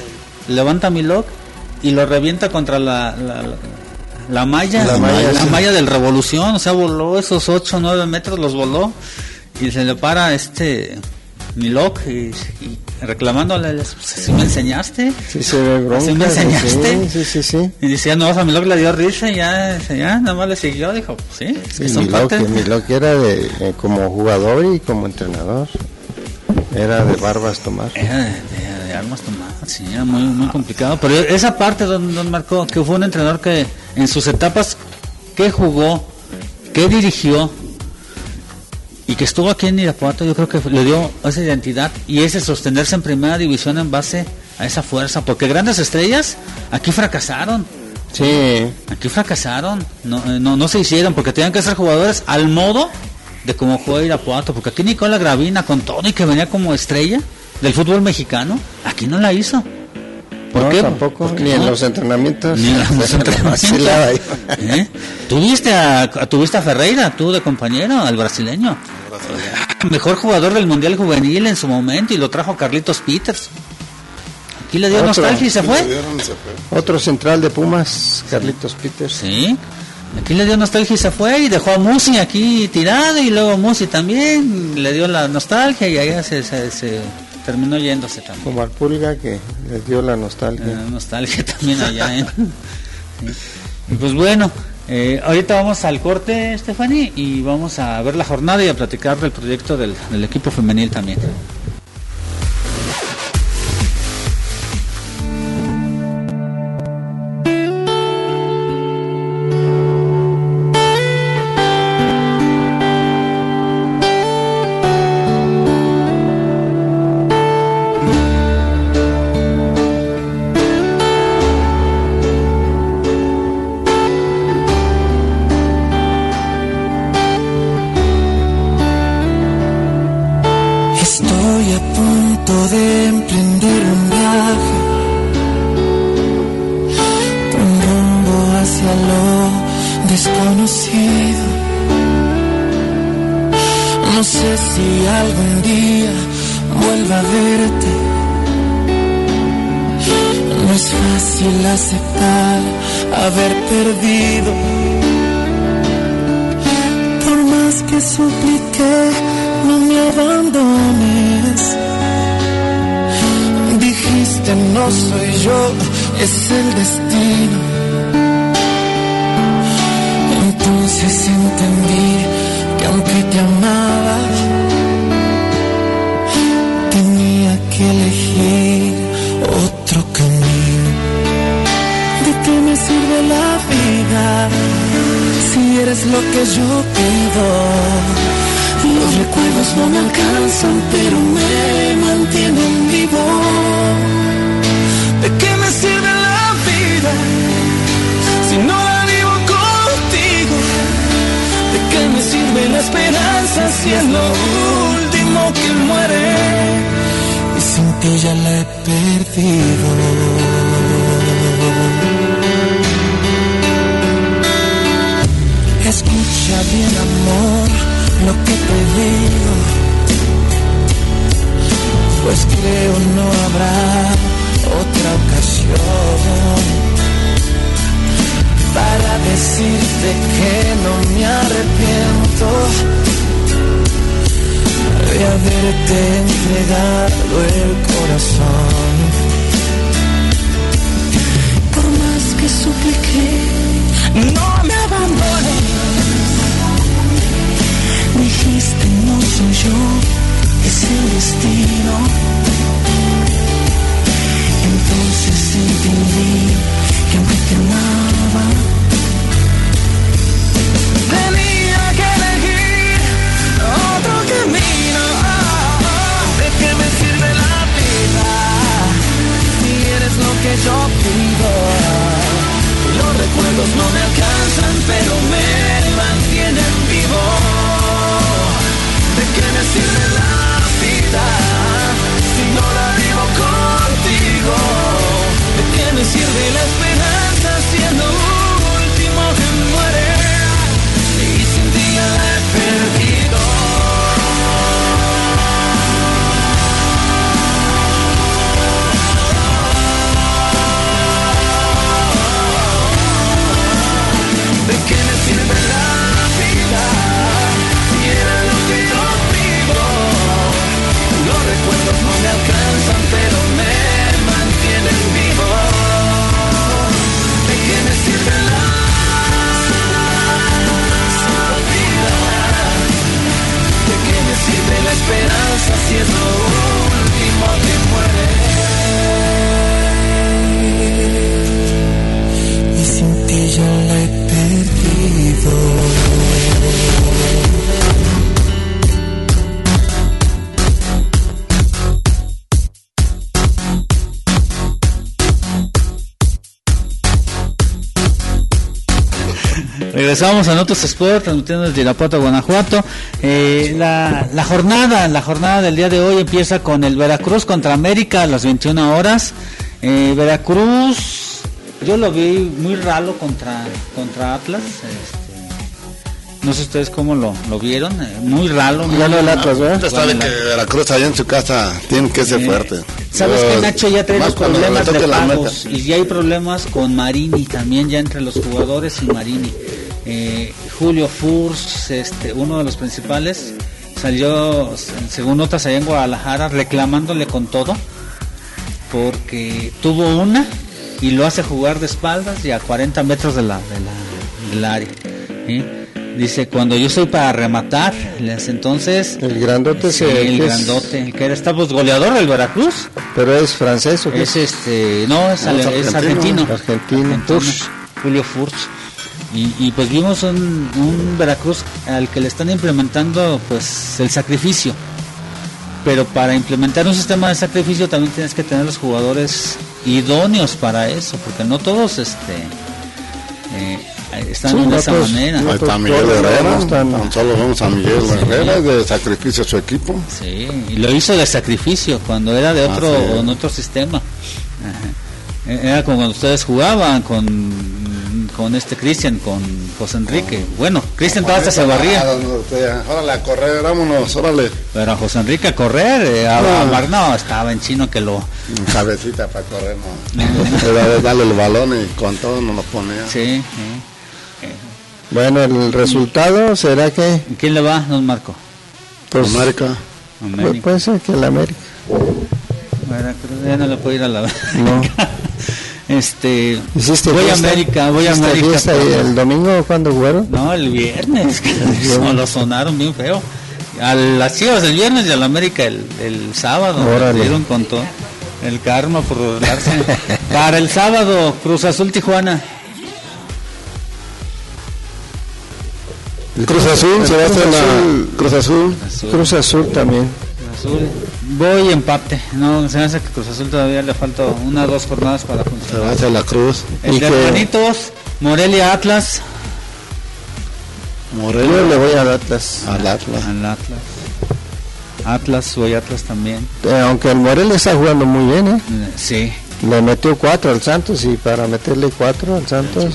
levanta a Milok y lo revienta contra la, la, la, la malla, la, malla, la sí. malla del Revolución, o sea, voló esos ocho o nueve metros, los voló, y se le para este Milok y, y reclamándole, ¿sí me enseñaste? Sí, se ve bronca. ¿Sí me enseñaste? Sí, sí, sí, sí. Y decía, no, a Milok le dio risa y ya, ya nada más le siguió, dijo, sí, sí son Milok, parte... Milok era de, eh, como jugador y como entrenador, era de barbas tomar. Era de, de, de armas tomar, sí, era muy, muy complicado, pero esa parte don, don Marco, que fue un entrenador que en sus etapas, que jugó, que dirigió, y que estuvo aquí en Irapuato, yo creo que le dio esa identidad y ese sostenerse en primera división en base a esa fuerza, porque grandes estrellas aquí fracasaron. Sí. Aquí fracasaron, no, no, no se hicieron, porque tenían que ser jugadores al modo de cómo juega Irapuato, porque aquí Nicola Gravina, con todo y que venía como estrella del fútbol mexicano, aquí no la hizo. ¿Por no, qué? Tampoco, ni no? en los entrenamientos. Ni en los entrenamientos. ¿Eh? ¿Tuviste a, a, tuviste a Ferreira, tú de compañero, al brasileño? Brasileño. Mejor jugador del Mundial Juvenil en su momento, y lo trajo Carlitos Peters. Aquí le dio Otro, nostalgia y se fue. Dieron, se fue. Otro central de Pumas, Carlitos Peters. Sí. Aquí le dio nostalgia y se fue, y dejó a Musi aquí tirado, y luego Musi también le dio la nostalgia, y allá se... se, se terminó yéndose también. Como al Pulga, que les dio la nostalgia. La nostalgia también allá, ¿eh? Sí. Y pues bueno, eh, ahorita vamos al corte, Stephanie, y vamos a ver la jornada y a platicar del proyecto del, del equipo femenil también. Regresamos a Notos Sport, transmitiendo desde Irapuato, Guanajuato. Eh, la, la jornada, la jornada del día de hoy empieza con el Veracruz contra América a las veintiuna horas. Eh, Veracruz, yo lo vi muy ralo contra contra Atlas. Este, no sé ustedes cómo lo, lo vieron, eh, muy ralo. Muy Ganó el Atlas, ¿verdad? Usted sabe que Veracruz allá en su casa tiene que ser Eh, fuerte. Sabes Yo- que Nacho ya trae más los cuando problemas le de toque la pagos meta. y ya hay problemas con Marini también, ya entre los jugadores y Marini. Eh, Julio Furz, este, uno de los principales, salió según notas allá en Guadalajara reclamándole con todo porque tuvo una y lo hace jugar de espaldas y a cuarenta metros de la, de la, del área. ¿Sí? Dice, cuando yo soy para rematar, les- entonces... El grandote Sí, se- el que es- grandote, el que era está pues, goleador del Veracruz. Pero es francés o qué? Es este, no, es, No, ale- es es argentino. argentino. Argentino, Furch. Julio Furch. Y, y pues vimos un, un Veracruz al que le están implementando pues el sacrificio. Pero para implementar un sistema de sacrificio también tienes que tener los jugadores idóneos para eso, porque no todos este eh, están Sí, de no esa todos- manera. no Ahí está todos Miguel no Herrera, están- tan solo vamos a Miguel Herrera de sacrificio a su equipo. Sí, y lo hizo de sacrificio cuando era de otro, Ah, sí. en otro sistema. Ajá. Era como cuando ustedes jugaban con con este Cristian, con José Enrique. Bueno, Cristian todavía hasta se barría, Órale a correr, vámonos, órale. pero a José Enrique a correr, eh, a, a Mar- no, estaba en chino que lo... Cabecita para correr, no. Era darle el balón y con todo nos lo ponía. Sí, sí. Bueno, el resultado será que ¿Quién le va, don Marco? pues, América. pu- América. puede ser que el América. Veracruz, ya no le puedo ir a la... No. Este, ¿Hiciste voy a fiesta? América, voy a ¿Hiciste América. fiesta por- y el domingo cuándo jugaron? No, el viernes, que no, lo sonaron bien feo. A las Chivas el viernes y a la América el, el sábado. Órale. Me dieron con todo. El karma por darse. Para el sábado, Cruz Azul Tijuana. Cruz Azul, se va a hacer Cruz Azul. la Cruz Azul. Azul. Cruz Azul también. Cruz Azul. Voy empate. No, se me hace que Cruz Azul todavía le falta una o dos jornadas para Se va a funcionar. hacer la Cruz. El y de que- Hermanitos, Morelia Atlas. Yo Morelia le voy al Atlas. al Atlas. Al Atlas. Atlas, voy Atlas también. Eh, aunque el Morelia está jugando muy bien, ¿eh? Eh, Sí. Le metió cuatro al Santos y para meterle cuatro al Santos.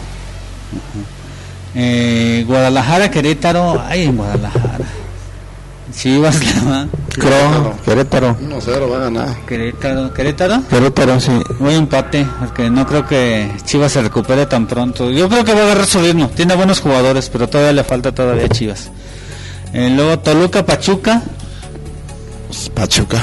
Eh, Guadalajara, Querétaro. Ay, en Guadalajara. Chivas, la va. Cro, Querétaro. uno cero va a ganar. Querétaro, Querétaro. Querétaro, sí. Voy a empate, porque no creo que Chivas se recupere tan pronto. Yo creo que va a agarrar su ritmo. Tiene buenos jugadores, pero todavía le falta todavía a Chivas. Eh, luego Toluca, Pachuca. Pachuca.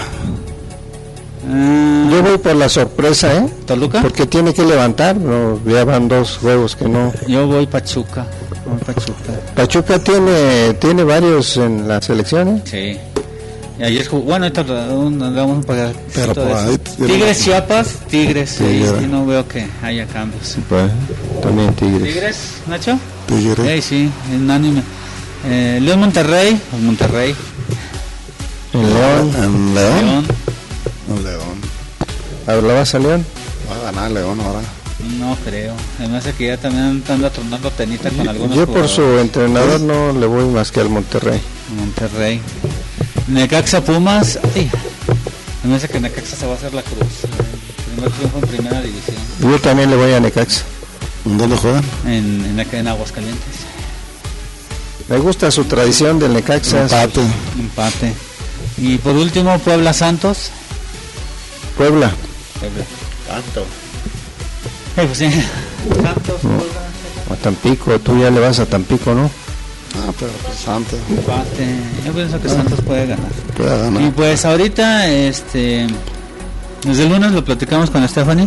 Ah, Yo voy por la sorpresa, ¿eh? Toluca. Porque tiene que levantar. No, ya van dos juegos que no. Yo voy Pachuca. Voy Pachuca. Pachuca tiene tiene varios en las selecciones. Sí. Y ayer jugó, bueno, ahorita un- vamos a pagar. Pero por ahí tiene- Tigres, Chiapas, Tigres. Sí, Tigres. sí, no veo que haya cambios. Pues, también Tigres. Tigres, Nacho. Tigre. Sí, sí, unánime. Eh, León Monterrey, pues Monterrey. En León. En León. León, En León. ¿Hablabas a León? Va a ganar León ahora. no creo. Además de que ya también anda tronando tenita con algunos Yo por su jugadores. entrenador no le voy más que al Monterrey. Monterrey. Necaxa Pumas. Ay, me parece que Necaxa se va a hacer la cruz. El primer triunfo en primera división. Yo también le voy a Necaxa. ¿En dónde juegan? En, en, en Aguascalientes. Me gusta su tradición del Necaxa. Empate. Empate. Y por último, Puebla Santos. Puebla. Puebla. Tanto. Eh, pues sí. Santos, Puebla. A Tampico. Tú ya le vas a Tampico, ¿no? Ah, pero pues Santos. Empate. Yo pienso que Santos puede ganar. Puede Y ganar. pues ahorita, este, desde el lunes lo platicamos con Stephanie.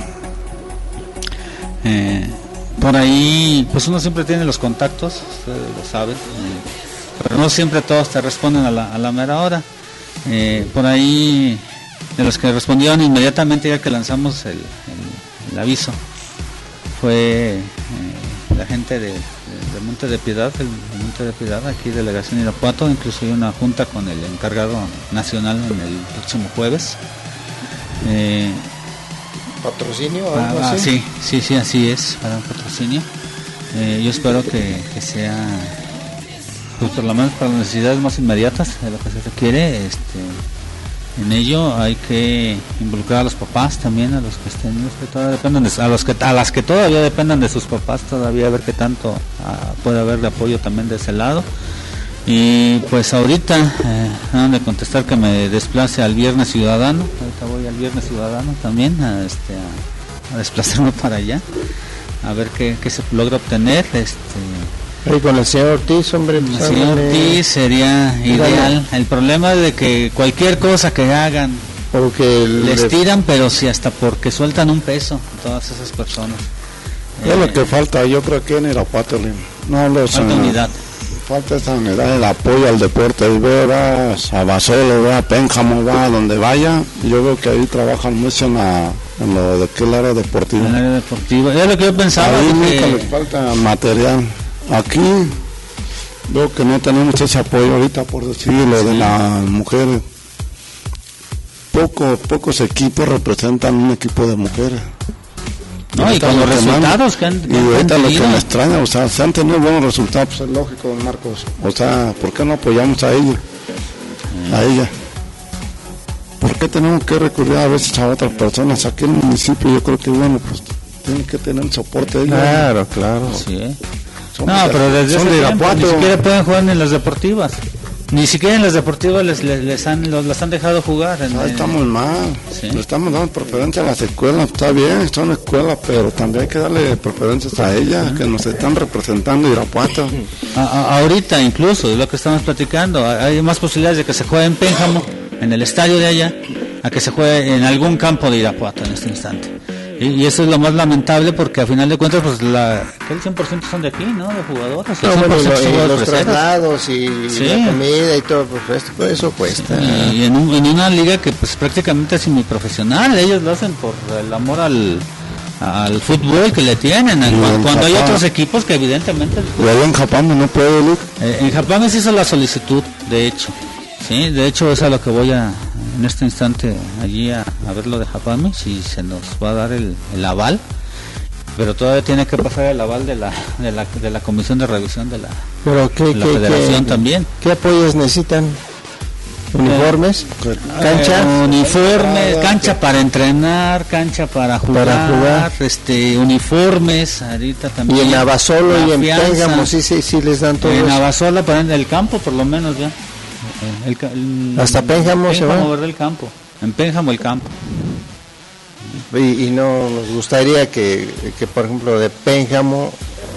Eh, por ahí, pues uno siempre tiene los contactos, ustedes lo saben, eh, pero no siempre todos te responden a la, a la mera hora. Eh, por ahí, de los que respondieron inmediatamente ya que lanzamos el, el- el aviso, fue eh, la gente de, de, de Monte de Piedad, el de Monte de Piedad, aquí delegación Irapuato, incluso hay una junta con el encargado nacional en el próximo jueves. Eh, ¿Patrocinio o ah, algo ah, así? sí, sí, sí, así es, para un patrocinio. Eh, yo espero que, que sea, pues por lo menos para las necesidades más inmediatas de lo que se requiere. Este, en ello hay que involucrar a los papás también, a los que estén, los que todavía dependan de, a los que a las que todavía dependan de sus papás, todavía a ver qué tanto ah, puede haber de apoyo también de ese lado. Y pues ahorita eh, acaban de contestar que me desplace al Viernes Ciudadano. Ahorita voy al Viernes Ciudadano también a, este, a, a desplazarme para allá, a ver qué, qué se logra obtener. Este, Ahí con el señor Ortiz, hombre. el pues, señor háblale. Ortiz sería ideal. El problema es de que cualquier cosa que hagan Porque el- les tiran, pero si hasta porque sueltan un peso todas esas personas. Es Eh, lo que falta, yo creo que en Irapuato, no los falta eh, unidad. falta esa unidad, el apoyo al deporte. Y veo va a Basolo, va a Pénjamo, va a donde vaya. Yo veo que ahí trabajan mucho en, la, en lo de que el área deportiva. En el área deportiva. Es lo que yo pensaba. Ahí de nunca que- les falta material. Aquí veo que no tenemos ese apoyo ahorita, por decir lo de las mujeres. Poco, pocos equipos representan un equipo de mujeres. No, y ahorita con lo los que resultados que han, que Y han ahorita lo que tenido. me extraña, o sea, se han tenido buenos resultados, pues es lógico, don Marcos. O sea, ¿por qué no apoyamos a ella? A ella. ¿Por qué tenemos que recurrir a veces a otras personas? Aquí en el municipio yo creo que, bueno, pues tiene que tener un soporte de ella. Claro, claro. Sí, ¿eh? Son No, de- pero desde son ese de tiempo, Irapuato. ni siquiera pueden jugar en las deportivas. Ni siquiera en las deportivas les, les, les han, los, las han dejado jugar. En, Ahí en- estamos mal, Sí. le estamos dando preferencia a las escuelas, está bien, son escuelas, pero también hay que darle preferencias a ellas, que nos están representando Irapuato. a- a- ahorita incluso, es lo que estamos platicando, hay más posibilidades de que se juegue en Pénjamo, en el estadio de allá, a que se juegue en algún campo de Irapuato en este instante. Y, y eso es lo más lamentable porque a final de cuentas, pues la, el cien por ciento son de aquí, ¿no? De jugadores. El No, bueno, y cien por ciento lo- son y de los freseros. traslados y Sí. la comida y todo, pues esto, pues, eso cuesta. Y en, un- en una liga que pues prácticamente es semiprofesional, ellos lo hacen por el amor al, al fútbol que le tienen. Y Cuando, en cuando hay Japón. otros equipos que evidentemente... Y ahí en Japón no puede ir. Eh, en Japón se hizo la solicitud, de hecho. Sí, de hecho es a lo que voy a, en este instante, allí a, a ver lo de Japón, si se nos va a dar el, el aval. Pero todavía tiene que pasar el aval de la, de la, de la comisión de revisión de la, Pero ¿qué, de la qué- federación qué- también. ¿Qué apoyos necesitan? ¿Uniformes? ¿Cancha? Eh, uniformes, Ah, cancha para entrenar, cancha para jugar, Para jugar. este uniformes, ahorita también. Y en Abasolo la y en fianza. Pénjamo sí, sí, sí les dan todo En eso. Abasola, para el campo por lo menos ya. Eh, el ca- el- Hasta Pénjamo se va. ¿verdad? El campo. En Pénjamo el campo. Y, y no nos gustaría que, que, por ejemplo, de Pénjamo,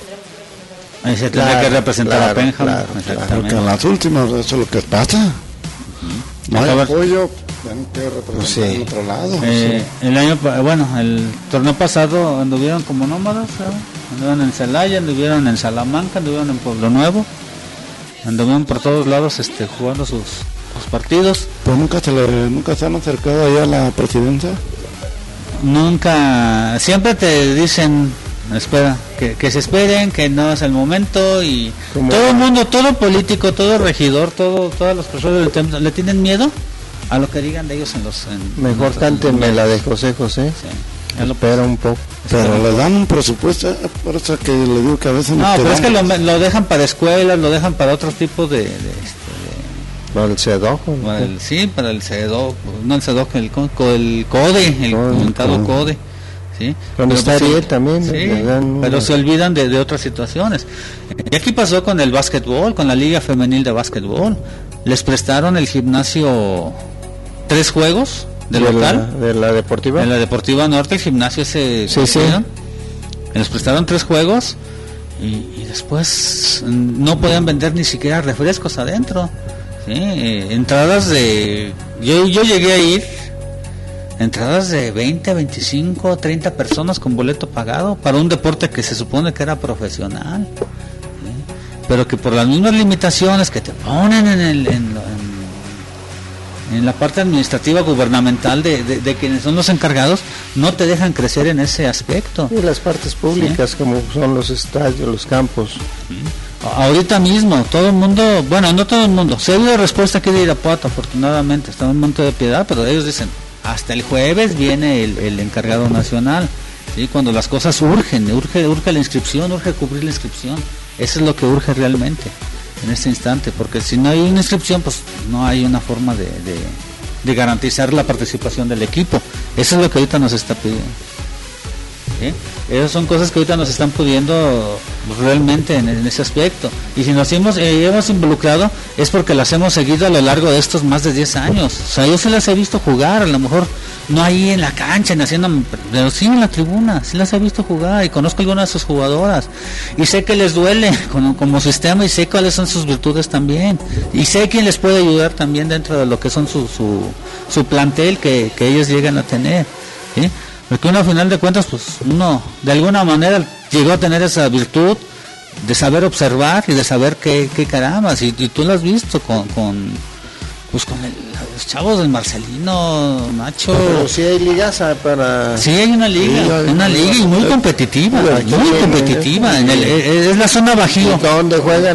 Ahí se tendría Claro, que representar claro, a Pénjamo. claro, exactamente. Porque en las últimas, eso es lo que pasa. No hay Acabar- apoyo, tienen que representar Pues sí. en otro lado. Eh, el año pa- bueno el torneo pasado anduvieron como nómadas, ¿sabes? Anduvieron en Celaya, anduvieron en Salamanca, anduvieron en Pueblo Nuevo, anduvieron por todos lados este jugando sus, sus partidos. Pues nunca se, le, nunca se han acercado allá a la presidencia. Nunca, siempre te dicen, espera, que, que se esperen, que no es el momento, y Como- todo el mundo, todo político, todo regidor, todo, todas las personas del tem- le tienen miedo a lo que digan de ellos en los... en- mejor en los- cántenme la de José José. Sí, es lo- Espera un poco. Pero le dan un presupuesto, eh, por eso que le digo que a veces No, nos pero es que quedamos. lo, lo dejan para escuelas, lo dejan para otros tipos de... de, este, Para el Cedojo. de- para el- sí, para el CEDOC, no el CEDOC, el, co- co- el CODE, el Code, comentado Code. CODE. ¿Sí? Donde Pero, está pues, Ariel sí, también, sí, le dan pero una- se olvidan de, de otras situaciones. Y aquí pasó con el básquetbol, con la Liga Femenil de Básquetbol. Les prestaron el gimnasio tres juegos de la- local. de la deportiva. En la Deportiva Norte, el gimnasio se Sí, sí. les prestaron tres juegos y, y después mm, no podían vender ni siquiera refrescos adentro. ¿Sí? Eh, entradas de... Yo, yo llegué a ir, entradas de veinte, veinticinco, treinta personas con boleto pagado para un deporte que se supone que era profesional. ¿Sí? Pero que por las mismas limitaciones que te ponen en el... En, lo- en- en la parte administrativa gubernamental de, de, de quienes son los encargados, no te dejan crecer en ese aspecto. Y las partes públicas, ¿sí? Como son los estadios, los campos. Ahorita mismo, todo el mundo, bueno, no todo el mundo, se ha habido respuesta aquí de Irapuato, afortunadamente, está en un Monte de Piedad, pero ellos dicen, hasta el jueves viene el, el encargado nacional, ¿sí? Cuando las cosas urgen, urge, urge la inscripción, urge cubrir la inscripción, eso es lo que urge realmente en este instante, porque si no hay una inscripción, pues no hay una forma de, de, de garantizar la participación del equipo, eso es lo que ahorita nos está pidiendo. ¿Sí? Esas son cosas que ahorita nos están pudiendo realmente en, en ese aspecto, y si nos hemos, eh, hemos involucrado es porque las hemos seguido a lo largo de estos más de diez años, o sea, yo se las he visto jugar, a lo mejor no ahí en la cancha, en haciendo, pero sí en la tribuna, sí las he visto jugar, y conozco algunas de sus jugadoras, y sé que les duele como, como sistema, y sé cuáles son sus virtudes también, y sé quién les puede ayudar también dentro de lo que son su, su, su plantel que, que ellos llegan a tener, ¿sí? Porque uno, a final de cuentas, pues uno de alguna manera llegó a tener esa virtud de saber observar y de saber qué, qué carambas, y, y tú lo has visto con, con pues con el, los chavos del Marcelino, Nacho. Pero sí hay ligas para... Sí hay una liga, sí, una liga y muy competitiva, muy competitiva, en el, es la zona Bajío. ¿Dónde juegan?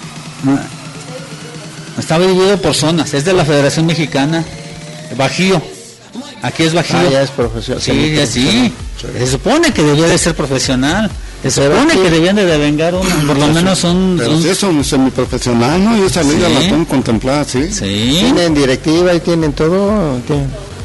Está dividido por zonas, es de la Federación Mexicana, Bajío. Aquí es Bajío. Ah, ya es profesional. Sí, ya sí. Se supone que debía de ser profesional. Se supone que debían de devengar un, por lo menos un... Pero un... si es un semiprofesional, ¿no? Y esa liga Sí. la pueden contemplar, ¿sí? Sí. Tienen directiva y tienen todo. ¿Tienen?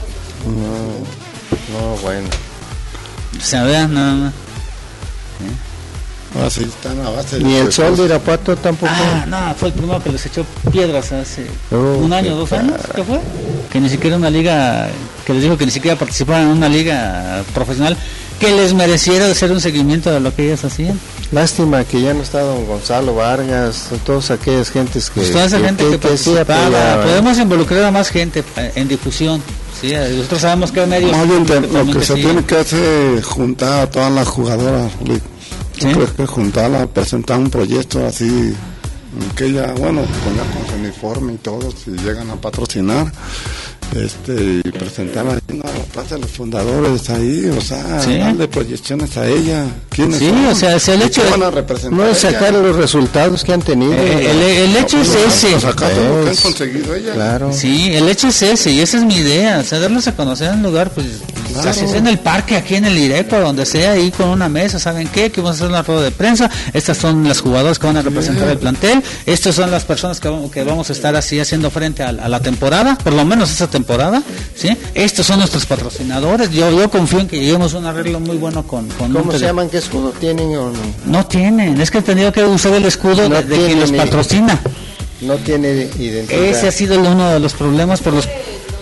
No, no, bueno. O sea, vean, nada más. Ahora sí están a base de... Ni el Sol de Irapuato tampoco. Ah, no, fue el primero que les echó piedras hace Oh, un año, dos años, ¿qué fue? Que ni siquiera una liga, que les dijo que ni siquiera participaban en una liga profesional que les mereciera hacer un seguimiento de lo que ellas hacían. Lástima que ya no está don Gonzalo Vargas, todas aquellas gentes que... Pues toda esa que, gente que, que sí participaba, apoyaban. podemos involucrar a más gente en difusión, ¿sí? Nosotros sabemos que hay medios... Más bien, de- lo que se sí. tiene que hacer es juntar a todas las jugadoras, Luis. ¿Sí? Yo creo que juntarlas, presentar un proyecto así, que ya, bueno, con, ya con su uniforme y todo, si llegan a patrocinar, este, y presentar ahí en la plaza de los fundadores ahí, o sea, ¿Sí? darle proyecciones a ella. ¿Quiénes Sí, son? o sea, si el ¿Y hecho qué de- van a representar No es ella? sacar los resultados que han tenido. Eh, el, el hecho es ese. Pues acá todo lo que han Es- conseguido ella. Claro. Sí, el hecho es ese, y esa es mi idea, o sea, darlos a conocer en un lugar, pues, Claro. así sea en el parque, aquí en el Irepa, donde sea, ahí con una mesa, ¿saben qué? Que vamos a hacer una rueda de prensa, estas son las jugadoras que van a representar el plantel, estas son las personas que vamos, que vamos a estar así haciendo frente a, a la temporada, por lo menos esa temporada, ¿sí? Estos son nuestros patrocinadores, yo yo confío en que lleguemos a un arreglo muy bueno con... con ¿Cómo Monte se de- llaman? ¿Qué escudo tienen o no? No tienen, es que he tenido que usar el escudo No de, de quien tienen los ni- patrocina. No tiene identidad. Ese ha sido uno de los problemas por los...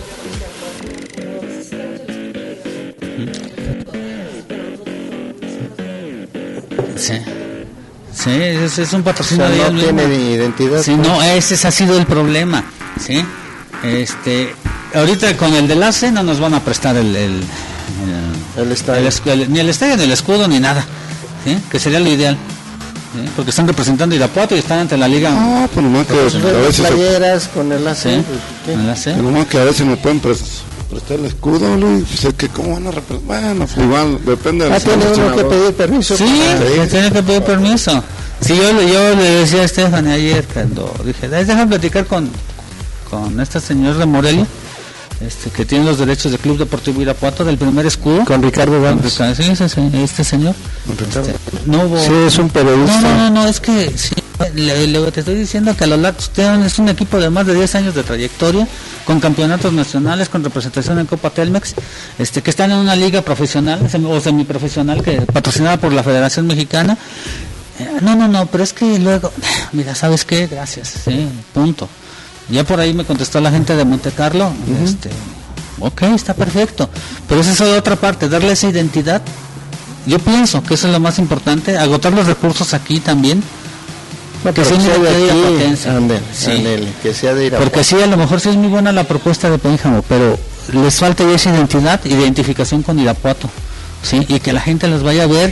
Sí, sí, es, es un O patrocinio sea, de no ellos tiene mismos. ni identidad. Sí, no, ese ha sido el problema, ¿sí? Este, ahorita con el del A C E no nos van a prestar el... el, el- El estadio. el escu- el- ni el estadio, ni el escudo, ni nada, ¿sí? Que sería lo ideal, ¿sí? Porque están representando a Irapuato y están ante la liga... No, pues nomás que, Pues, a las veces se- playeras con el A C, Sí, pues, ¿qué? en la C E. nomás que a veces me pueden pres- prestar el escudo, Luis, pues es que cómo van a representar, bueno, pues igual, depende de Ah, los tiene uno que patrocinadores. pedir permiso. Sí, para- tiene que pedir permiso. Sí, yo, le- yo le decía a Estefan ayer cuando dije, déjame platicar con, con este señor de Morelia, este que tiene los derechos del Club Deportivo Irapuato, del primer escudo. Con Ricardo Con Gámez. Ricardo- sí, ese se- este señor. Ricardo. Este, no hubo... Sí, es un No, periodista. no, no, no, es que sí, le, le- te estoy diciendo que a lo largo ustedes es un equipo de más de diez años de trayectoria, con campeonatos nacionales, con representación en Copa Telmex, este que están en una liga profesional semi- o semiprofesional que patrocinada por la Federación Mexicana. Eh, no, no, no, pero es que luego, mira, ¿sabes qué? Gracias, sí, punto. Ya por ahí me contestó la gente de Monte Carlo, este, ok, está perfecto, pero esa es la otra parte, darle esa identidad. Yo pienso que eso es lo más importante, agotar los recursos aquí también, No, que pero sea que sea una de identidad aquí, potencia. ándale, Sí. ándale, que sea de Irapuato. Porque sí, a lo mejor sí es muy buena la propuesta de Pénjamo, pero les falta ya esa identidad, identificación con Irapuato, ¿sí? Y que la gente los vaya a ver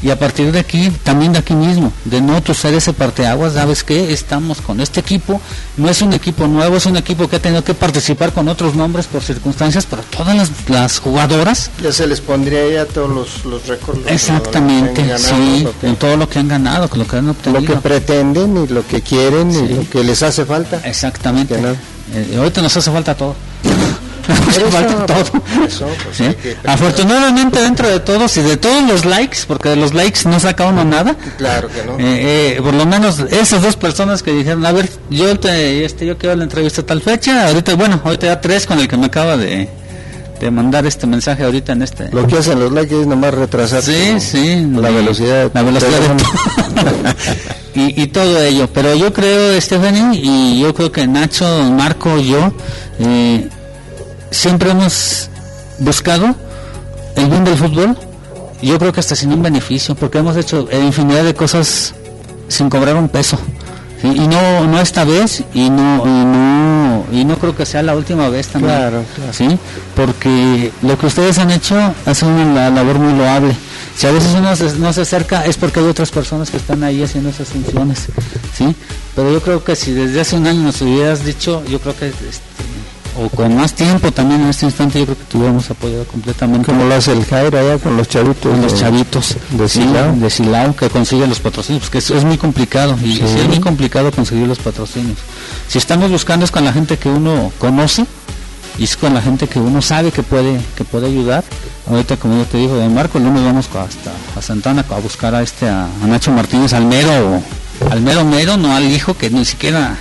y a partir de aquí, también de aquí mismo, de no tú ser ese parteaguas, ¿sabes qué? Estamos con este equipo, no es un equipo nuevo, es un equipo que ha tenido que participar con otros nombres por circunstancias, pero todas las, las jugadoras... Ya se les pondría ya todos los, los récords. Exactamente, ganado, sí, que, en todo lo que han ganado, con lo que han obtenido. Lo que pretenden y lo que quieren, sí, y lo que les hace falta. Exactamente, eh, ahorita nos hace falta todo. Eso, falta todo. Eso, pues ¿sí? Afortunadamente dentro de todos y de todos los likes, porque de los likes no saca uno nada. Claro que no. Eh, eh, por lo menos esas dos personas que dijeron, a ver, yo te, este, yo quiero la entrevista a tal fecha. Ahorita, bueno, ahorita ya tres con el que me acaba de, de mandar este mensaje ahorita en este. Lo que hacen los likes es nomás retrasar. Sí, sí. La y, velocidad. La velocidad de y, y todo ello. Pero yo creo, Stephanie, y yo creo que Nacho, Marco, yo. Eh, siempre hemos buscado el bien del fútbol, yo creo que hasta sin un beneficio, porque hemos hecho infinidad de cosas sin cobrar un peso, ¿sí? Y no no esta vez, y no y no y no creo que sea la última vez también, claro, claro. ¿sí? Porque lo que ustedes han hecho hace una labor muy loable. Si a veces uno se, no se acerca es porque hay otras personas que están ahí haciendo esas funciones, ¿sí? Pero yo creo que si desde hace un año nos hubieras dicho, yo creo que este, o con más tiempo también en este instante, yo creo que te hubiéramos apoyado completamente. Como lo hace el Jairo allá con los chavitos. Con los chavitos de Silao. Sí, de Silao, que consigue los patrocinios, porque es, es muy complicado, y sí. Sí, es muy complicado conseguir los patrocinios. Si estamos buscando es con la gente que uno conoce, y es con la gente que uno sabe que puede que puede ayudar. Ahorita, como yo te digo, don Marco, el lunes vamos hasta a Santana a buscar a este a, a Nacho Martínez, al mero, al mero mero, no al hijo que ni siquiera...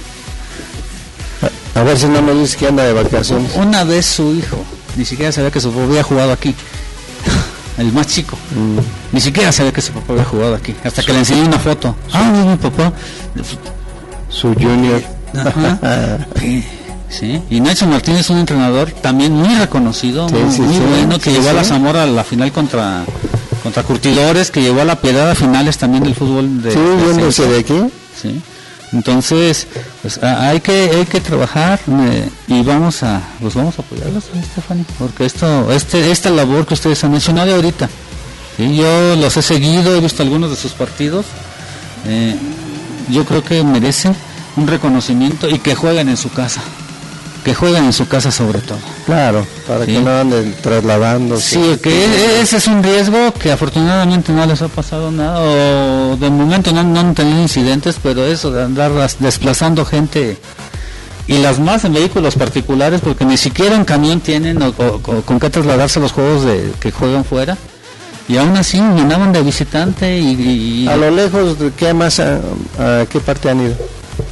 A ver si no me dice que anda de vacaciones. Una vez su hijo, ni siquiera sabía que su papá había jugado aquí. El más chico. Mm. Ni siquiera sabía que su papá había jugado aquí. Hasta que le enseñé una foto. Ah, es mi papá. Su junior. Ajá. Sí. Y Nacho Martínez es un entrenador también muy reconocido, sí, muy, sí, muy sí, bueno, que sí, llevó sí. a la Zamora a la final contra contra Curtidores, que llevó a la Piedad a finales también del fútbol de... Sí, viéndose de aquí. Sí. Entonces, pues hay que hay que trabajar eh, y vamos a pues vamos a apoyarlos, Stephanie, porque esto este esta labor que ustedes han mencionado ahorita, ¿sí? Yo los he seguido, he visto algunos de sus partidos, eh, yo creo que merecen un reconocimiento y que jueguen en su casa, que jueguen en su casa sobre todo. Claro, para ¿sí? que no anden trasladándose. Sí, que ese es un riesgo que afortunadamente no les ha pasado nada, o de momento no, no han tenido incidentes, pero eso de andar desplazando gente, y las más en vehículos particulares, porque ni siquiera un camión tienen o, o, o con qué trasladarse los juegos de que juegan fuera, y aún así llenaban de visitante y, y... A lo lejos, ¿de qué más, a, a qué parte han ido?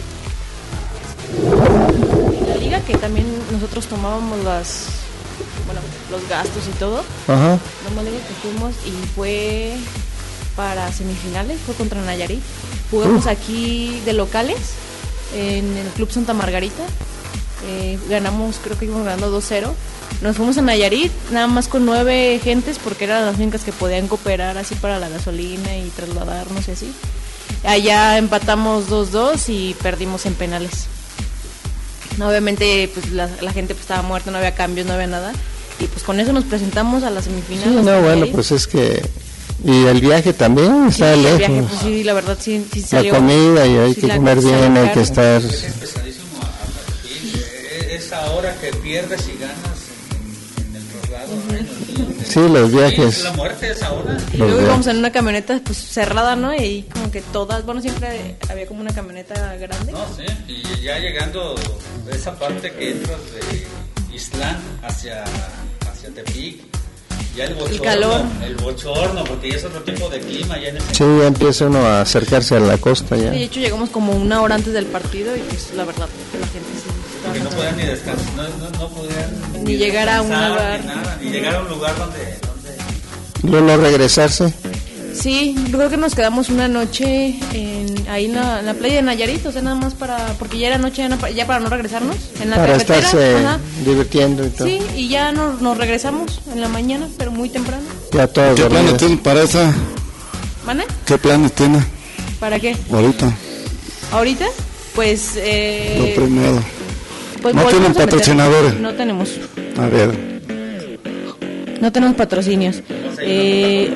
Que también nosotros tomábamos las bueno los gastos y todo. Ajá. Lo más lejos que fuimos y fue para semifinales, fue contra Nayarit. Jugamos uh. aquí de locales en el Club Santa Margarita, eh, ganamos, creo que íbamos ganando dos cero. Nos fuimos a Nayarit nada más con nueve gentes porque eran las únicas que podían cooperar así para la gasolina y trasladarnos y así. Allá empatamos dos dos y perdimos en penales. Obviamente pues la, la gente pues estaba muerta, no había cambios, no había nada, y pues con eso nos presentamos a la semifinal. Sí, no, bueno, ahí. Pues es que y el viaje también está sí, lejos. El viaje, pues sí, la verdad sí, sí salió. La comida y hay sí, que comer bien, hay que estar. Es pesadísimo a, a esa hora que pierdes y ganas en, en el traslado. Uh-huh. Sí, los viajes. Sí, la muerte esa hora. Y luego íbamos en una camioneta pues cerrada, ¿no? Y como que todas, bueno, siempre había como una camioneta grande. No, sí, y ya llegando de esa parte que entras de Islán hacia, hacia Tepic, ya el bochorno, el calor. El bochorno, porque ya es otro tipo de clima. Ya en ese sí, ya empieza uno a acercarse a la costa ya. Sí, de hecho llegamos como una hora antes del partido y pues la verdad, la gente sí. Porque no podían ni descansar, no, no, no podían ni, ni llegar a un lugar. Ni, nada, ni llegar a un lugar donde... donde... ¿No, no regresarse? Sí, creo que nos quedamos una noche en, ahí en la, en la playa de Nayarit, o sea, nada más para, porque ya era noche, ya para no regresarnos, en la para carretera. Estarse ajá. divirtiendo y todo. Sí, y ya nos, nos regresamos en la mañana, pero muy temprano. Ya todo. ¿Qué planes tienen para esa? ¿Mane? ¿Qué planes tiene? ¿Para qué? Ahorita. ¿Ahorita? Pues... Eh, Lo primero. Pues ¿No tienen patrocinadores? No tenemos. A ver. No tenemos patrocinios. Eh,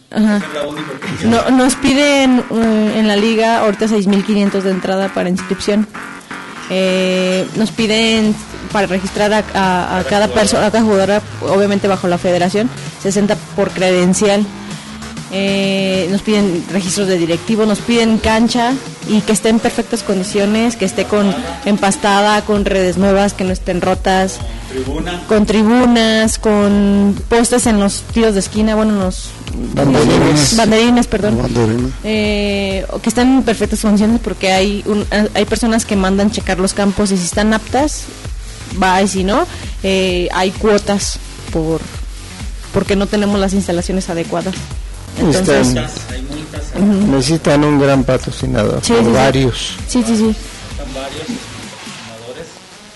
Ajá. No, nos piden uh, en la liga ahorita seis mil quinientos de entrada para inscripción. Eh, nos piden para registrar a, a, a cada persona, a cada jugadora, obviamente bajo la federación, sesenta por credencial. Eh, nos piden registros de directivo, nos piden cancha y que esté en perfectas condiciones, que esté con empastada, con redes nuevas, que no estén rotas, Tribuna. con tribunas, con postes en los tiros de esquina, bueno, los banderines, banderines perdón, banderines. Eh, que estén en perfectas condiciones, porque hay un, hay personas que mandan checar los campos y si están aptas va, y si no, eh, hay cuotas por porque no tenemos las instalaciones adecuadas. Entonces, Están, uh-huh. necesitan un gran patrocinador, sí, sí, varios. Sí, sí, sí. Están varios patrocinadores.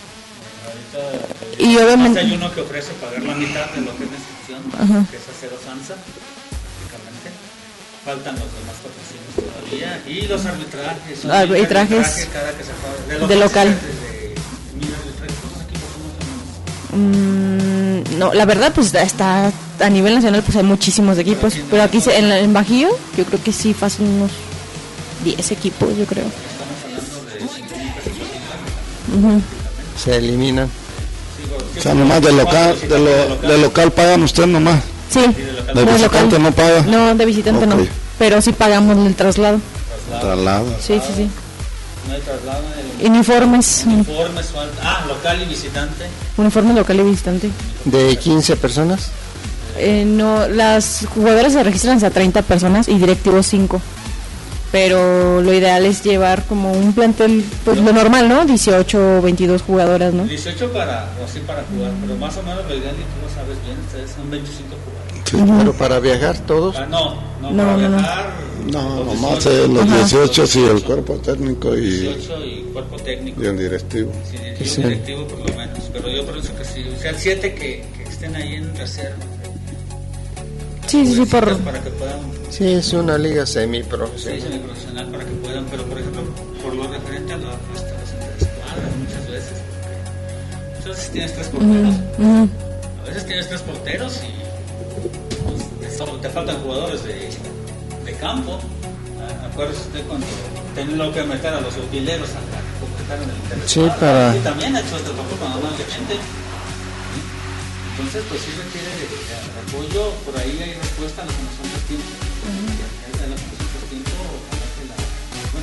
Y obviamente hay uno que ofrece pagar la mitad de lo que es la inscripción, uh-huh. que es Acero Sansa, prácticamente. Faltan los demás patrocinios todavía y los arbitrajes. Son arbitrajes arbitraje cada que se paga, de, de local. Desde, mira, ¿cuántos equipos son los mm, no, la verdad pues está a nivel nacional pues hay muchísimos equipos, pero, pero aquí se, en, en Bajío yo creo que sí fácil unos diez equipos, yo creo. Estamos hablando de uh-huh. Se eliminan. O sea, nomás de local, de, lo, de local pagan usted nomás. Sí, de, de visitante local. No paga. No, de visitante okay. no, pero sí pagamos el traslado. Traslado. Sí, sí, sí. No hay traslado. El... Uniformes. Uniformes, ah, local y visitante. Uniforme local y visitante. ¿De quince personas? Eh, no, las jugadoras se registran hasta treinta personas y directivos cinco. Pero lo ideal es llevar como un plantel, pues lo normal, ¿no? dieciocho o veintidós jugadoras, ¿no? dieciocho para, o así para jugar, pero más o menos lo ideal, y tú lo sabes bien, ustedes son veinticinco jugadores. Sí, uh-huh. Pero para viajar todos. Ah, no, no, no, para no, viajar. No, no nomás eh, los Ajá. dieciocho, sí, el cuerpo técnico y. dieciocho y cuerpo técnico. Y el directivo. Sí, y sí. El directivo por lo menos, pero yo pienso que sí, o sea, siete que, que estén ahí en reserva. Sí, sí, sí, por... Para que puedan... Sí, es una liga semiprofesional. Sí, semiprofesional, para que puedan, pero por ejemplo, por lo referente a la, hasta las interescuadras, muchas veces. Muchas veces tienes tres porteros. Uh-huh. A veces tienes tres porteros y pues, te faltan jugadores de, de campo. Acuérdese usted cuando tenía que meter a los utileros a completar en el interescuadra. Sí, para... Y también ha hecho este papel cuando no hay gente. Entonces, pues sí requiere de, de apoyo, por ahí hay respuesta a lo que nos son los tiempos. Uh-huh. A lo que nos son los tiempos, ojalá que la... Bueno,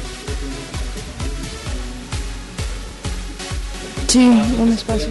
sí, un espacio.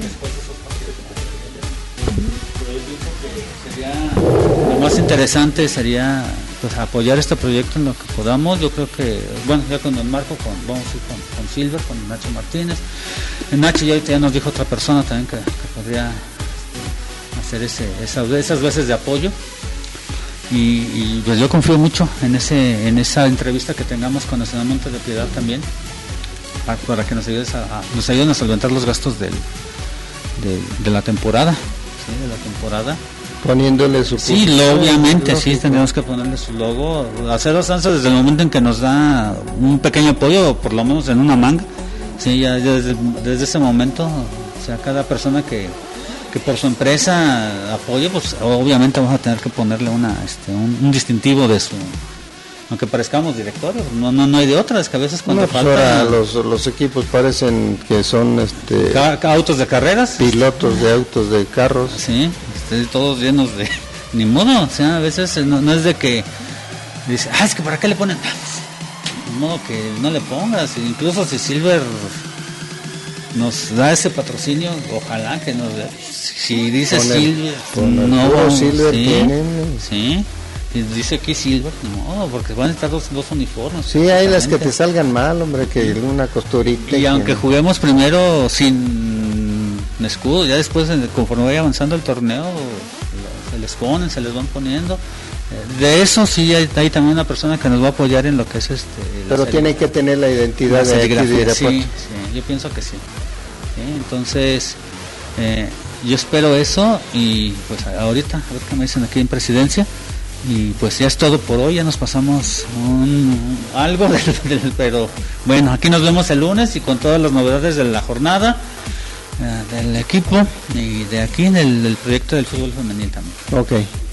Pero yo pienso que sería... Lo más interesante sería pues apoyar este proyecto en lo que podamos. Yo creo que, bueno, ya con Don Marco, con, vamos a ir con, con Silver, con Nacho Martínez. Nacho ya, ya nos dijo otra persona también que, que podría... hacer ese, esa, esas veces de apoyo y, y pues yo confío mucho en ese en esa entrevista que tengamos con Nacional Montes de Piedad también para, para que nos ayudes a, a, nos ayuden a solventar los gastos del, de, de la temporada, ¿sí? de la temporada poniéndole su sí, lo, obviamente lógico. Sí, tendríamos que ponerle su logo. Acero Sansa desde el momento en que nos da un pequeño apoyo, por lo menos en una manga, sí, ya desde, desde ese momento, o sea, cada persona que que por su empresa apoye, pues obviamente vamos a tener que ponerle una este un, un distintivo de su, aunque parezcamos directores, no no no hay de otra, es que a veces cuando no, pues falta los los equipos parecen que son este ca, ca, autos de carreras, pilotos de autos de carros, sí, este, todos llenos de ni modo, o sea, a veces no, no es de que dice, ah, es que para qué le ponen, ni modo que no le pongas, incluso si Silver nos da ese patrocinio, ojalá que nos dé. Si dice con Silver, el, no, Silver sí, tienen, sí, si dice aquí Silver, no, porque van a estar dos, dos uniformes. Sí, hay las que te salgan mal, hombre, que una costurita. Y que aunque juguemos primero sin escudo, ya después conforme vaya avanzando el torneo, se les ponen, se les van poniendo. De eso sí hay, hay también una persona que nos va a apoyar en lo que es este. Pero tiene que tener la identidad la de aquí de sí, sí, yo pienso que sí. ¿Sí? Entonces, eh, yo espero eso y pues ahorita, a ver qué me dicen aquí en Presidencia y pues ya es todo por hoy, ya nos pasamos un, algo, del, del, pero bueno, aquí nos vemos el lunes y con todas las novedades de la jornada, eh, del equipo y de aquí en el, el proyecto del fútbol femenil también. Ok.